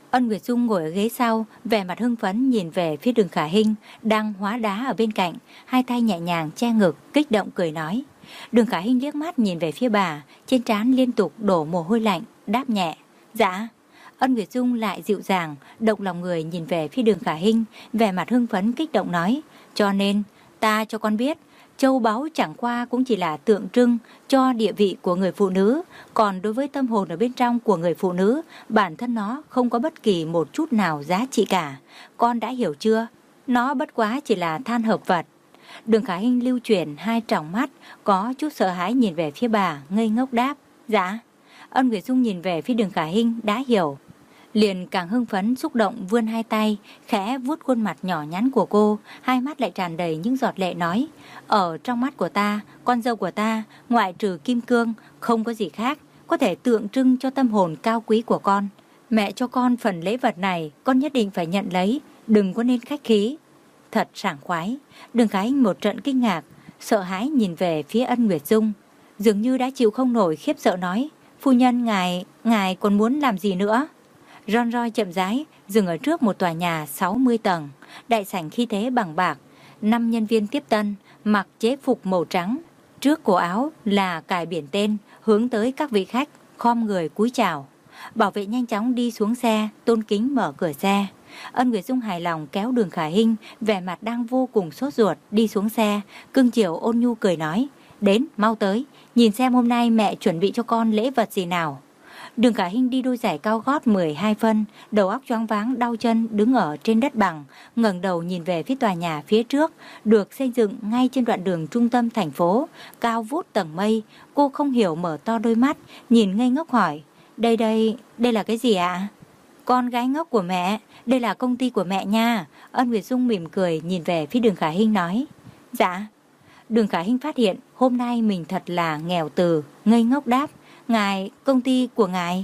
Ân Nguyệt Dung ngồi ở ghế sau, vẻ mặt hưng phấn nhìn về phía Đường Khả Hinh đang hóa đá ở bên cạnh, hai tay nhẹ nhàng che ngực, kích động cười nói. Đường Khả Hinh liếc mắt nhìn về phía bà, trên trán liên tục đổ mồ hôi lạnh, đáp nhẹ, dạ. Ân Nguyệt Dung lại dịu dàng, động lòng người nhìn về phía Đường Khả Hinh, vẻ mặt hưng phấn kích động nói, cho nên ta cho con biết, châu báu chẳng qua cũng chỉ là tượng trưng cho địa vị của người phụ nữ, còn đối với tâm hồn ở bên trong của người phụ nữ, bản thân nó không có bất kỳ một chút nào giá trị cả. Con đã hiểu chưa? Nó bất quá chỉ là than hợp vật. Đường Khả Hinh lưu chuyển hai tròng mắt, có chút sợ hãi nhìn về phía bà, ngây ngốc đáp, dạ. Ân Nguyệt Dung nhìn về phía Đường Khả Hinh đã hiểu, liền càng hưng phấn xúc động vươn hai tay, khẽ vuốt khuôn mặt nhỏ nhắn của cô, hai mắt lại tràn đầy những giọt lệ nói, ở trong mắt của ta, con dâu của ta, ngoại trừ kim cương, không có gì khác, có thể tượng trưng cho tâm hồn cao quý của con. Mẹ cho con phần lễ vật này, con nhất định phải nhận lấy, đừng có nên khách khí. Thật sảng khoái. Đường Khả Hinh một trận kinh ngạc, sợ hãi nhìn về phía Ân Nguyệt Dung, dường như đã chịu không nổi, khiếp sợ nói, phu nhân ngài, ngài còn muốn làm gì nữa? Ron roi chậm rãi dừng ở trước một tòa nhà sáu mươi tầng, đại sảnh khí thế bằng bạc, năm nhân viên tiếp tân mặc chế phục màu trắng, trước cổ áo là cài biển tên, hướng tới các vị khách khom người cúi chào. Bảo vệ nhanh chóng đi xuống xe, tôn kính mở cửa xe. Ân Nguyệt Dung hài lòng kéo Đường Khả Hinh, vẻ mặt đang vô cùng sốt ruột, đi xuống xe, cưng chiều ôn nhu cười nói, đến, mau tới, nhìn xem hôm nay mẹ chuẩn bị cho con lễ vật gì nào. Đường Khả Hinh đi đôi giày cao gót mười hai phân, đầu óc choáng váng đau chân, đứng ở trên đất bằng, ngẩng đầu nhìn về phía tòa nhà phía trước, được xây dựng ngay trên đoạn đường trung tâm thành phố, cao vút tầng mây. Cô không hiểu mở to đôi mắt, nhìn ngây ngốc hỏi, đây đây, đây là cái gì ạ? Con gái ngốc của mẹ, đây là công ty của mẹ nha. Ân Nguyệt Dung mỉm cười nhìn về phía Đường Khả Hinh nói, dạ. Đường Khả Hinh phát hiện hôm nay mình thật là nghèo từ, ngây ngốc đáp, ngài, công ty của ngài.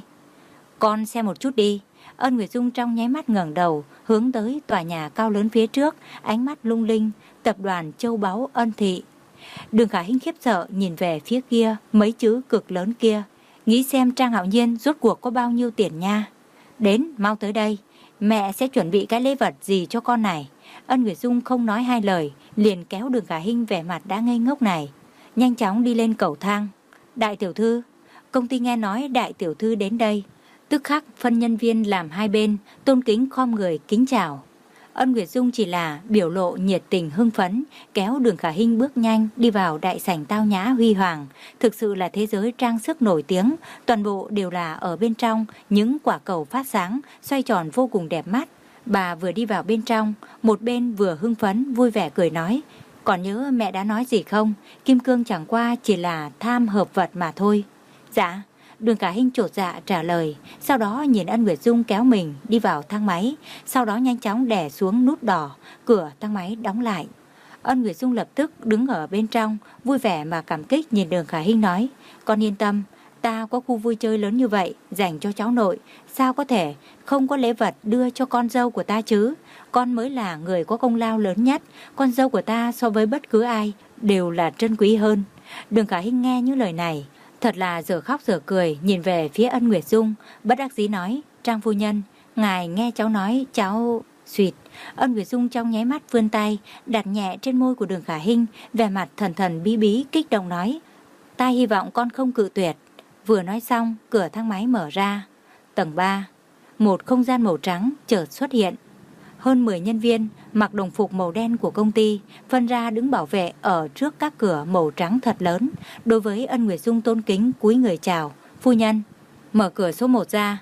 Con xem một chút đi. Ân Nguyệt Dung trong nháy mắt ngẩng đầu, hướng tới tòa nhà cao lớn phía trước, ánh mắt lung linh, tập đoàn châu báu Ân Thị. Đường Khả Hinh khiếp sợ nhìn về phía kia, mấy chữ cực lớn kia, nghĩ xem Trang Hạo Nhiên rốt cuộc có bao nhiêu tiền nha. Đến, mau tới đây, mẹ sẽ chuẩn bị cái lễ vật gì cho con này. Ân Nguyệt Dung không nói hai lời, liền kéo Đường Khả Hinh vẻ mặt đã ngây ngốc này, nhanh chóng đi lên cầu thang. Đại tiểu thư, công ty nghe nói đại tiểu thư đến đây, tức khắc phân nhân viên làm hai bên, tôn kính khom người kính chào. Ân Nguyệt Dung chỉ là biểu lộ nhiệt tình hưng phấn, kéo Đường Khả Hinh bước nhanh đi vào đại sảnh tao nhã huy hoàng, thực sự là thế giới trang sức nổi tiếng, toàn bộ đều là ở bên trong, những quả cầu phát sáng, xoay tròn vô cùng đẹp mắt. Bà vừa đi vào bên trong, một bên vừa hưng phấn vui vẻ cười nói, còn nhớ mẹ đã nói gì không? Kim cương chẳng qua chỉ là tham hợp vật mà thôi. Dạ. Đường Khả Hinh chột dạ trả lời, sau đó nhìn Ân Nguyệt Dung kéo mình đi vào thang máy, sau đó nhanh chóng đè xuống nút đỏ, cửa thang máy đóng lại. Ân Nguyệt Dung lập tức đứng ở bên trong, vui vẻ mà cảm kích nhìn Đường Khả Hinh nói, con yên tâm, ta có khu vui chơi lớn như vậy dành cho cháu nội, sao có thể không có lễ vật đưa cho con dâu của ta chứ? Con mới là người có công lao lớn nhất, con dâu của ta so với bất cứ ai đều là trân quý hơn. Đường Khả Hinh nghe những lời này, thật là giờ khóc giờ cười, nhìn về phía Ân Nguyệt Dung, bất đắc dĩ nói, Trang phu nhân, ngài nghe cháu nói, cháu... Xuyệt. Ân Nguyệt Dung trong nháy mắt vươn tay, đặt nhẹ trên môi của Đường Khả Hinh, vẻ mặt thần thần bí bí kích động nói, ta hy vọng con không cự tuyệt. Vừa nói xong, cửa thang máy mở ra. Tầng ba, một không gian màu trắng chợt xuất hiện. Hơn mười nhân viên mặc đồng phục màu đen của công ty phân ra đứng bảo vệ ở trước các cửa màu trắng thật lớn. Đối với Ân Nguyệt Dung tôn kính cúi người chào, phu nhân, mở cửa số một ra.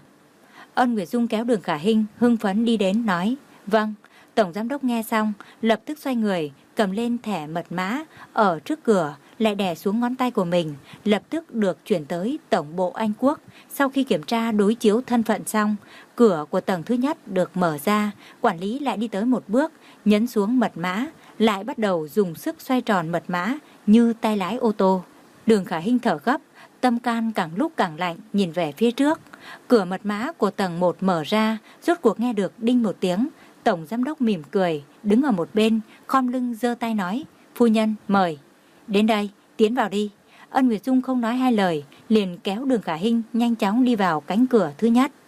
Ân Nguyệt Dung kéo Đường Khả Hinh hưng phấn đi đến nói, vâng. Tổng giám đốc nghe xong lập tức xoay người cầm lên thẻ mật mã ở trước cửa, lại đè xuống ngón tay của mình, lập tức được chuyển tới tổng bộ Anh Quốc. Sau khi kiểm tra đối chiếu thân phận xong, cửa của tầng thứ nhất được mở ra, quản lý lại đi tới một bước, nhấn xuống mật mã, lại bắt đầu dùng sức xoay tròn mật mã như tay lái ô tô. Đường Khả Hinh thở gấp, tâm can càng lúc càng lạnh, nhìn về phía trước. Cửa mật mã của tầng một mở ra, rốt cuộc nghe được đinh một tiếng. Tổng giám đốc mỉm cười, đứng ở một bên, khom lưng giơ tay nói, phu nhân, mời. Đến đây, tiến vào đi. Ân Nguyệt Dung không nói hai lời, liền kéo Đường Khả Hinh nhanh chóng đi vào cánh cửa thứ nhất.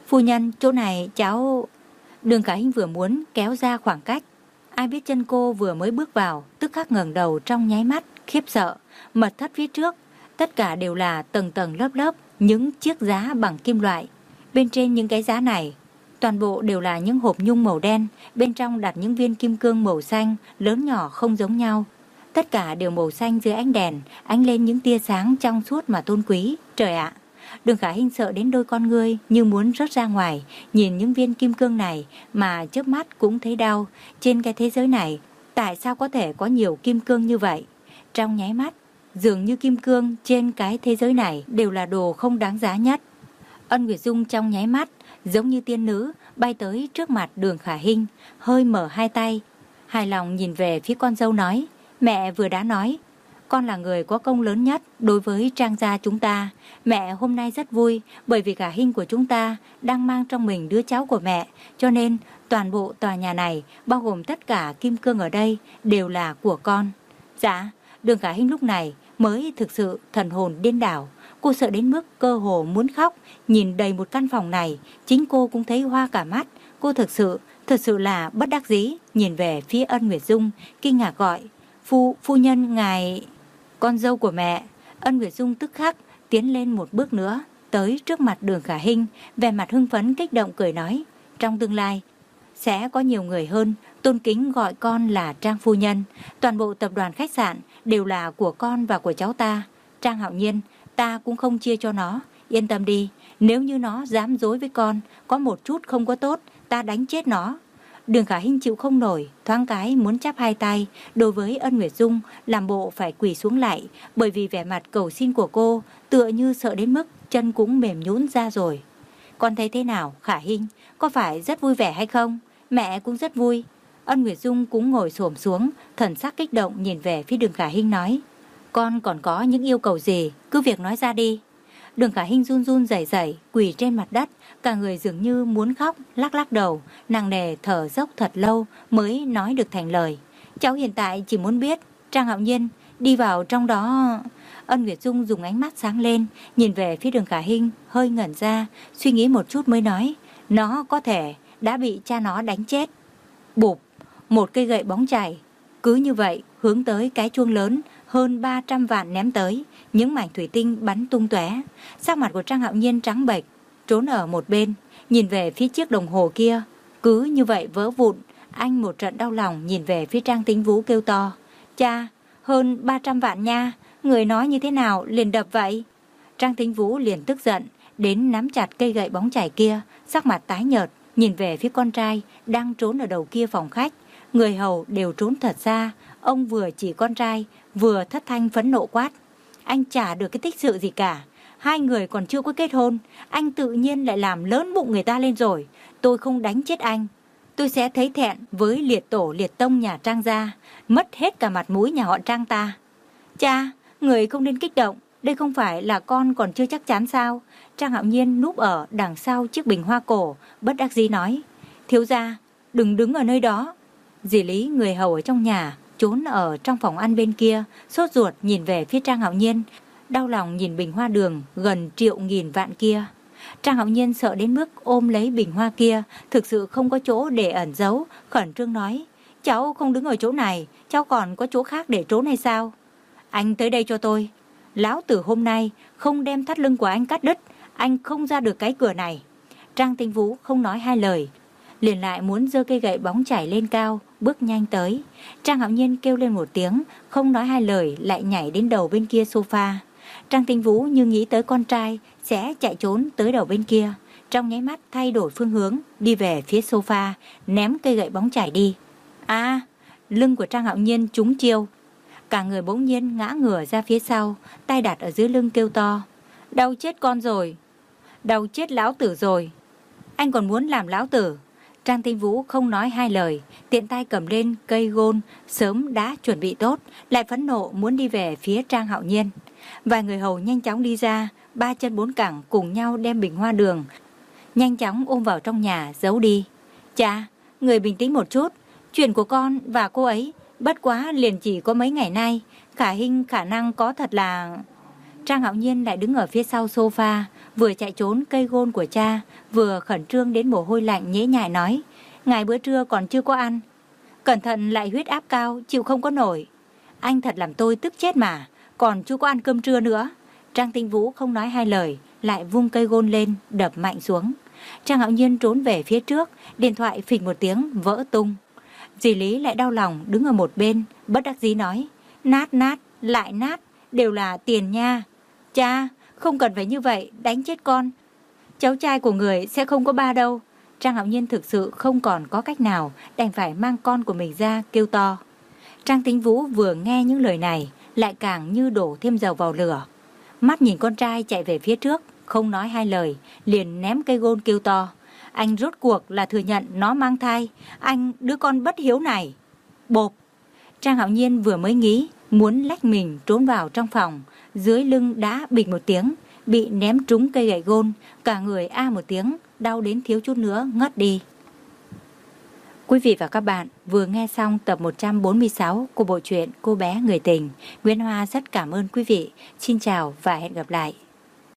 Phu nhân, chỗ này cháu... Đường Khả Hinh vừa muốn kéo ra khoảng cách, ai biết chân cô vừa mới bước vào, tức khắc ngẩng đầu trong nháy mắt, khiếp sợ. Mật thất phía trước, tất cả đều là tầng tầng lớp lớp, những chiếc giá bằng kim loại. Bên trên những cái giá này, toàn bộ đều là những hộp nhung màu đen, bên trong đặt những viên kim cương màu xanh, lớn nhỏ không giống nhau. Tất cả đều màu xanh dưới ánh đèn, ánh lên những tia sáng trong suốt mà tôn quý. Trời ạ! Đường Khả Hinh sợ đến đôi con ngươi như muốn rớt ra ngoài, nhìn những viên kim cương này mà chớp mắt cũng thấy đau. Trên cái thế giới này, tại sao có thể có nhiều kim cương như vậy? Trong nháy mắt, dường như kim cương trên cái thế giới này đều là đồ không đáng giá nhất. Ân Nguyệt Dung trong nháy mắt, giống như tiên nữ, bay tới trước mặt Đường Khả Hinh, hơi mở hai tay, hài lòng nhìn về phía con dâu nói, mẹ vừa đã nói, con là người có công lớn nhất đối với Trang gia chúng ta. Mẹ hôm nay rất vui bởi vì Khả Hinh của chúng ta đang mang trong mình đứa cháu của mẹ, cho nên toàn bộ tòa nhà này, bao gồm tất cả kim cương ở đây, đều là của con. Dạ, Đường Khả Hinh lúc này mới thực sự thần hồn điên đảo. Cô sợ đến mức cơ hồ muốn khóc, nhìn đầy một căn phòng này, chính cô cũng thấy hoa cả mắt. Cô thực sự, thực sự là bất đắc dĩ, nhìn về phía Ân Nguyệt Dung, kinh ngạc gọi, Phu, phu nhân ngài... Con dâu của mẹ. Ân Nguyệt Dung tức khắc tiến lên một bước nữa, tới trước mặt Đường Khả Hinh, vẻ mặt hưng phấn kích động cười nói, trong tương lai sẽ có nhiều người hơn tôn kính gọi con là Trang phu nhân. Toàn bộ tập đoàn khách sạn đều là của con và của cháu ta. Trang Hạo Nhiên, ta cũng không chia cho nó. Yên tâm đi, nếu như nó dám dối với con, có một chút không có tốt, ta đánh chết nó. Đường Khả Hinh chịu không nổi, thoáng cái muốn chắp hai tay đối với Ân Nguyệt Dung, làm bộ phải quỳ xuống lại, bởi vì vẻ mặt cầu xin của cô tựa như sợ đến mức chân cũng mềm nhũn ra rồi. Con thấy thế nào, Khả Hinh? Có phải rất vui vẻ hay không? Mẹ cũng rất vui. Ân Nguyệt Dung cũng ngồi xổm xuống, thần sắc kích động nhìn về phía Đường Khả Hinh nói, con còn có những yêu cầu gì, cứ việc nói ra đi. Đường Khả Hinh run run rẩy rẩy quỳ trên mặt đất, cả người dường như muốn khóc, lắc lắc đầu, nặng nề thở dốc thật lâu mới nói được thành lời. Cháu hiện tại chỉ muốn biết, Trang Hạo Nhiên đi vào trong đó. Ân Nguyệt Dung dùng ánh mắt sáng lên, nhìn về phía Đường Khả Hinh, hơi ngẩn ra, suy nghĩ một chút mới nói, nó có thể đã bị cha nó đánh chết. Bụp, một cây gậy bóng chảy, cứ như vậy hướng tới cái chuông lớn hơn ba trăm vạn ném tới, những mảnh thủy tinh bắn tung tóe. Sắc mặt của Trang Hạo Nhiên trắng bệch, trốn ở một bên, nhìn về phía chiếc đồng hồ kia, cứ như vậy vỡ vụn. Anh một trận đau lòng nhìn về phía Trang Tính Vũ kêu to, cha, hơn ba trăm vạn nha, người nói như thế nào liền đập vậy? Trang Tính Vũ liền tức giận, đến nắm chặt cây gậy bóng chảy kia, sắc mặt tái nhợt, nhìn về phía con trai đang trốn ở đầu kia phòng khách. Người hầu đều trốn thật xa, ông vừa chỉ con trai, vừa thất thanh phẫn nộ quát, anh chả được cái tích sự gì cả, hai người còn chưa có kết hôn, anh tự nhiên lại làm lớn bụng người ta lên rồi. Tôi không đánh chết anh, tôi sẽ thấy thẹn với liệt tổ liệt tông nhà Trang gia, mất hết cả mặt mũi nhà họ Trang ta. Cha, người không nên kích động, đây không phải là con còn chưa chắc chắn sao? Trang Hạo Nhiên núp ở đằng sau chiếc bình hoa cổ, bất đắc dĩ nói, thiếu gia, đừng đứng ở nơi đó. Dì Lý, người hầu ở trong nhà, trốn ở trong phòng ăn bên kia, sốt ruột nhìn về phía Trang Hạo Nhiên, đau lòng nhìn bình hoa đường gần triệu nghìn vạn kia. Trang Hạo Nhiên sợ đến mức ôm lấy bình hoa kia, thực sự không có chỗ để ẩn giấu, khẩn trương nói, cháu không đứng ở chỗ này, cháu còn có chỗ khác để trốn hay sao? Anh tới đây cho tôi, lão tử hôm nay không đem thắt lưng của anh cắt đứt, anh không ra được cái cửa này. Trang Tính Vũ không nói hai lời, liền lại muốn giơ cây gậy bóng chảy lên cao, bước nhanh tới. Trang Hạo Nhiên kêu lên một tiếng, không nói hai lời lại nhảy đến đầu bên kia sofa. Trang Tính Vũ như nghĩ tới con trai sẽ chạy trốn tới đầu bên kia, trong nháy mắt thay đổi phương hướng, đi về phía sofa, ném cây gậy bóng chảy đi. À, lưng của Trang Hạo Nhiên trúng chiêu, cả người bỗng nhiên ngã ngửa ra phía sau, tay đặt ở dưới lưng kêu to, đau chết con rồi, đau chết lão tử rồi, anh còn muốn làm lão tử? Trang Tính Vũ không nói hai lời, tiện tay cầm lên cây gôn sớm đã chuẩn bị tốt, lại phẫn nộ muốn đi về phía Trang Hạo Nhiên. Vài người hầu nhanh chóng đi ra, ba chân bốn cẳng cùng nhau đem bình hoa đường nhanh chóng ôm vào trong nhà giấu đi. Cha, người bình tĩnh một chút, chuyện của con và cô ấy bất quá liền chỉ có mấy ngày nay, Khả Hinh khả năng có thật là... Trang Hạo Nhiên lại đứng ở phía sau sofa, vừa chạy trốn cây gôn của cha, vừa khẩn trương đến mồ hôi lạnh nhễ nhại nói: ngài bữa trưa còn chưa có ăn. Cẩn thận lại huyết áp cao, chịu không có nổi. Anh thật làm tôi tức chết mà, còn chưa có ăn cơm trưa nữa. Trang Tinh Vũ không nói hai lời, lại vung cây gôn lên, đập mạnh xuống. Trang Hạo Nhiên trốn về phía trước, điện thoại phịch một tiếng vỡ tung. Dì Lý lại đau lòng đứng ở một bên, bất đắc dĩ nói: nát nát, lại nát, đều là tiền nha. Cha, không cần phải như vậy, đánh chết con. Cháu trai của người sẽ không có ba đâu. Trang Hạo Nhiên thực sự không còn có cách nào, đành phải mang con của mình ra kêu to. Trang Tinh Vũ vừa nghe những lời này, lại càng như đổ thêm dầu vào lửa. Mắt nhìn con trai chạy về phía trước, không nói hai lời, liền ném cây gôn kêu to: anh rốt cuộc là thừa nhận nó mang thai, anh đứa con bất hiếu này. Bộp! Trang Hạo Nhiên vừa mới nghĩ muốn lách mình trốn vào trong phòng, dưới lưng đã bịch một tiếng, bị ném trúng cây gậy gôn, cả người a một tiếng, đau đến thiếu chút nữa ngất đi. Quý vị và các bạn vừa nghe xong tập một trăm bốn mươi sáu của bộ truyện Cô bé người tình. Nguyễn Hoa rất cảm ơn quý vị. Xin chào và hẹn gặp lại.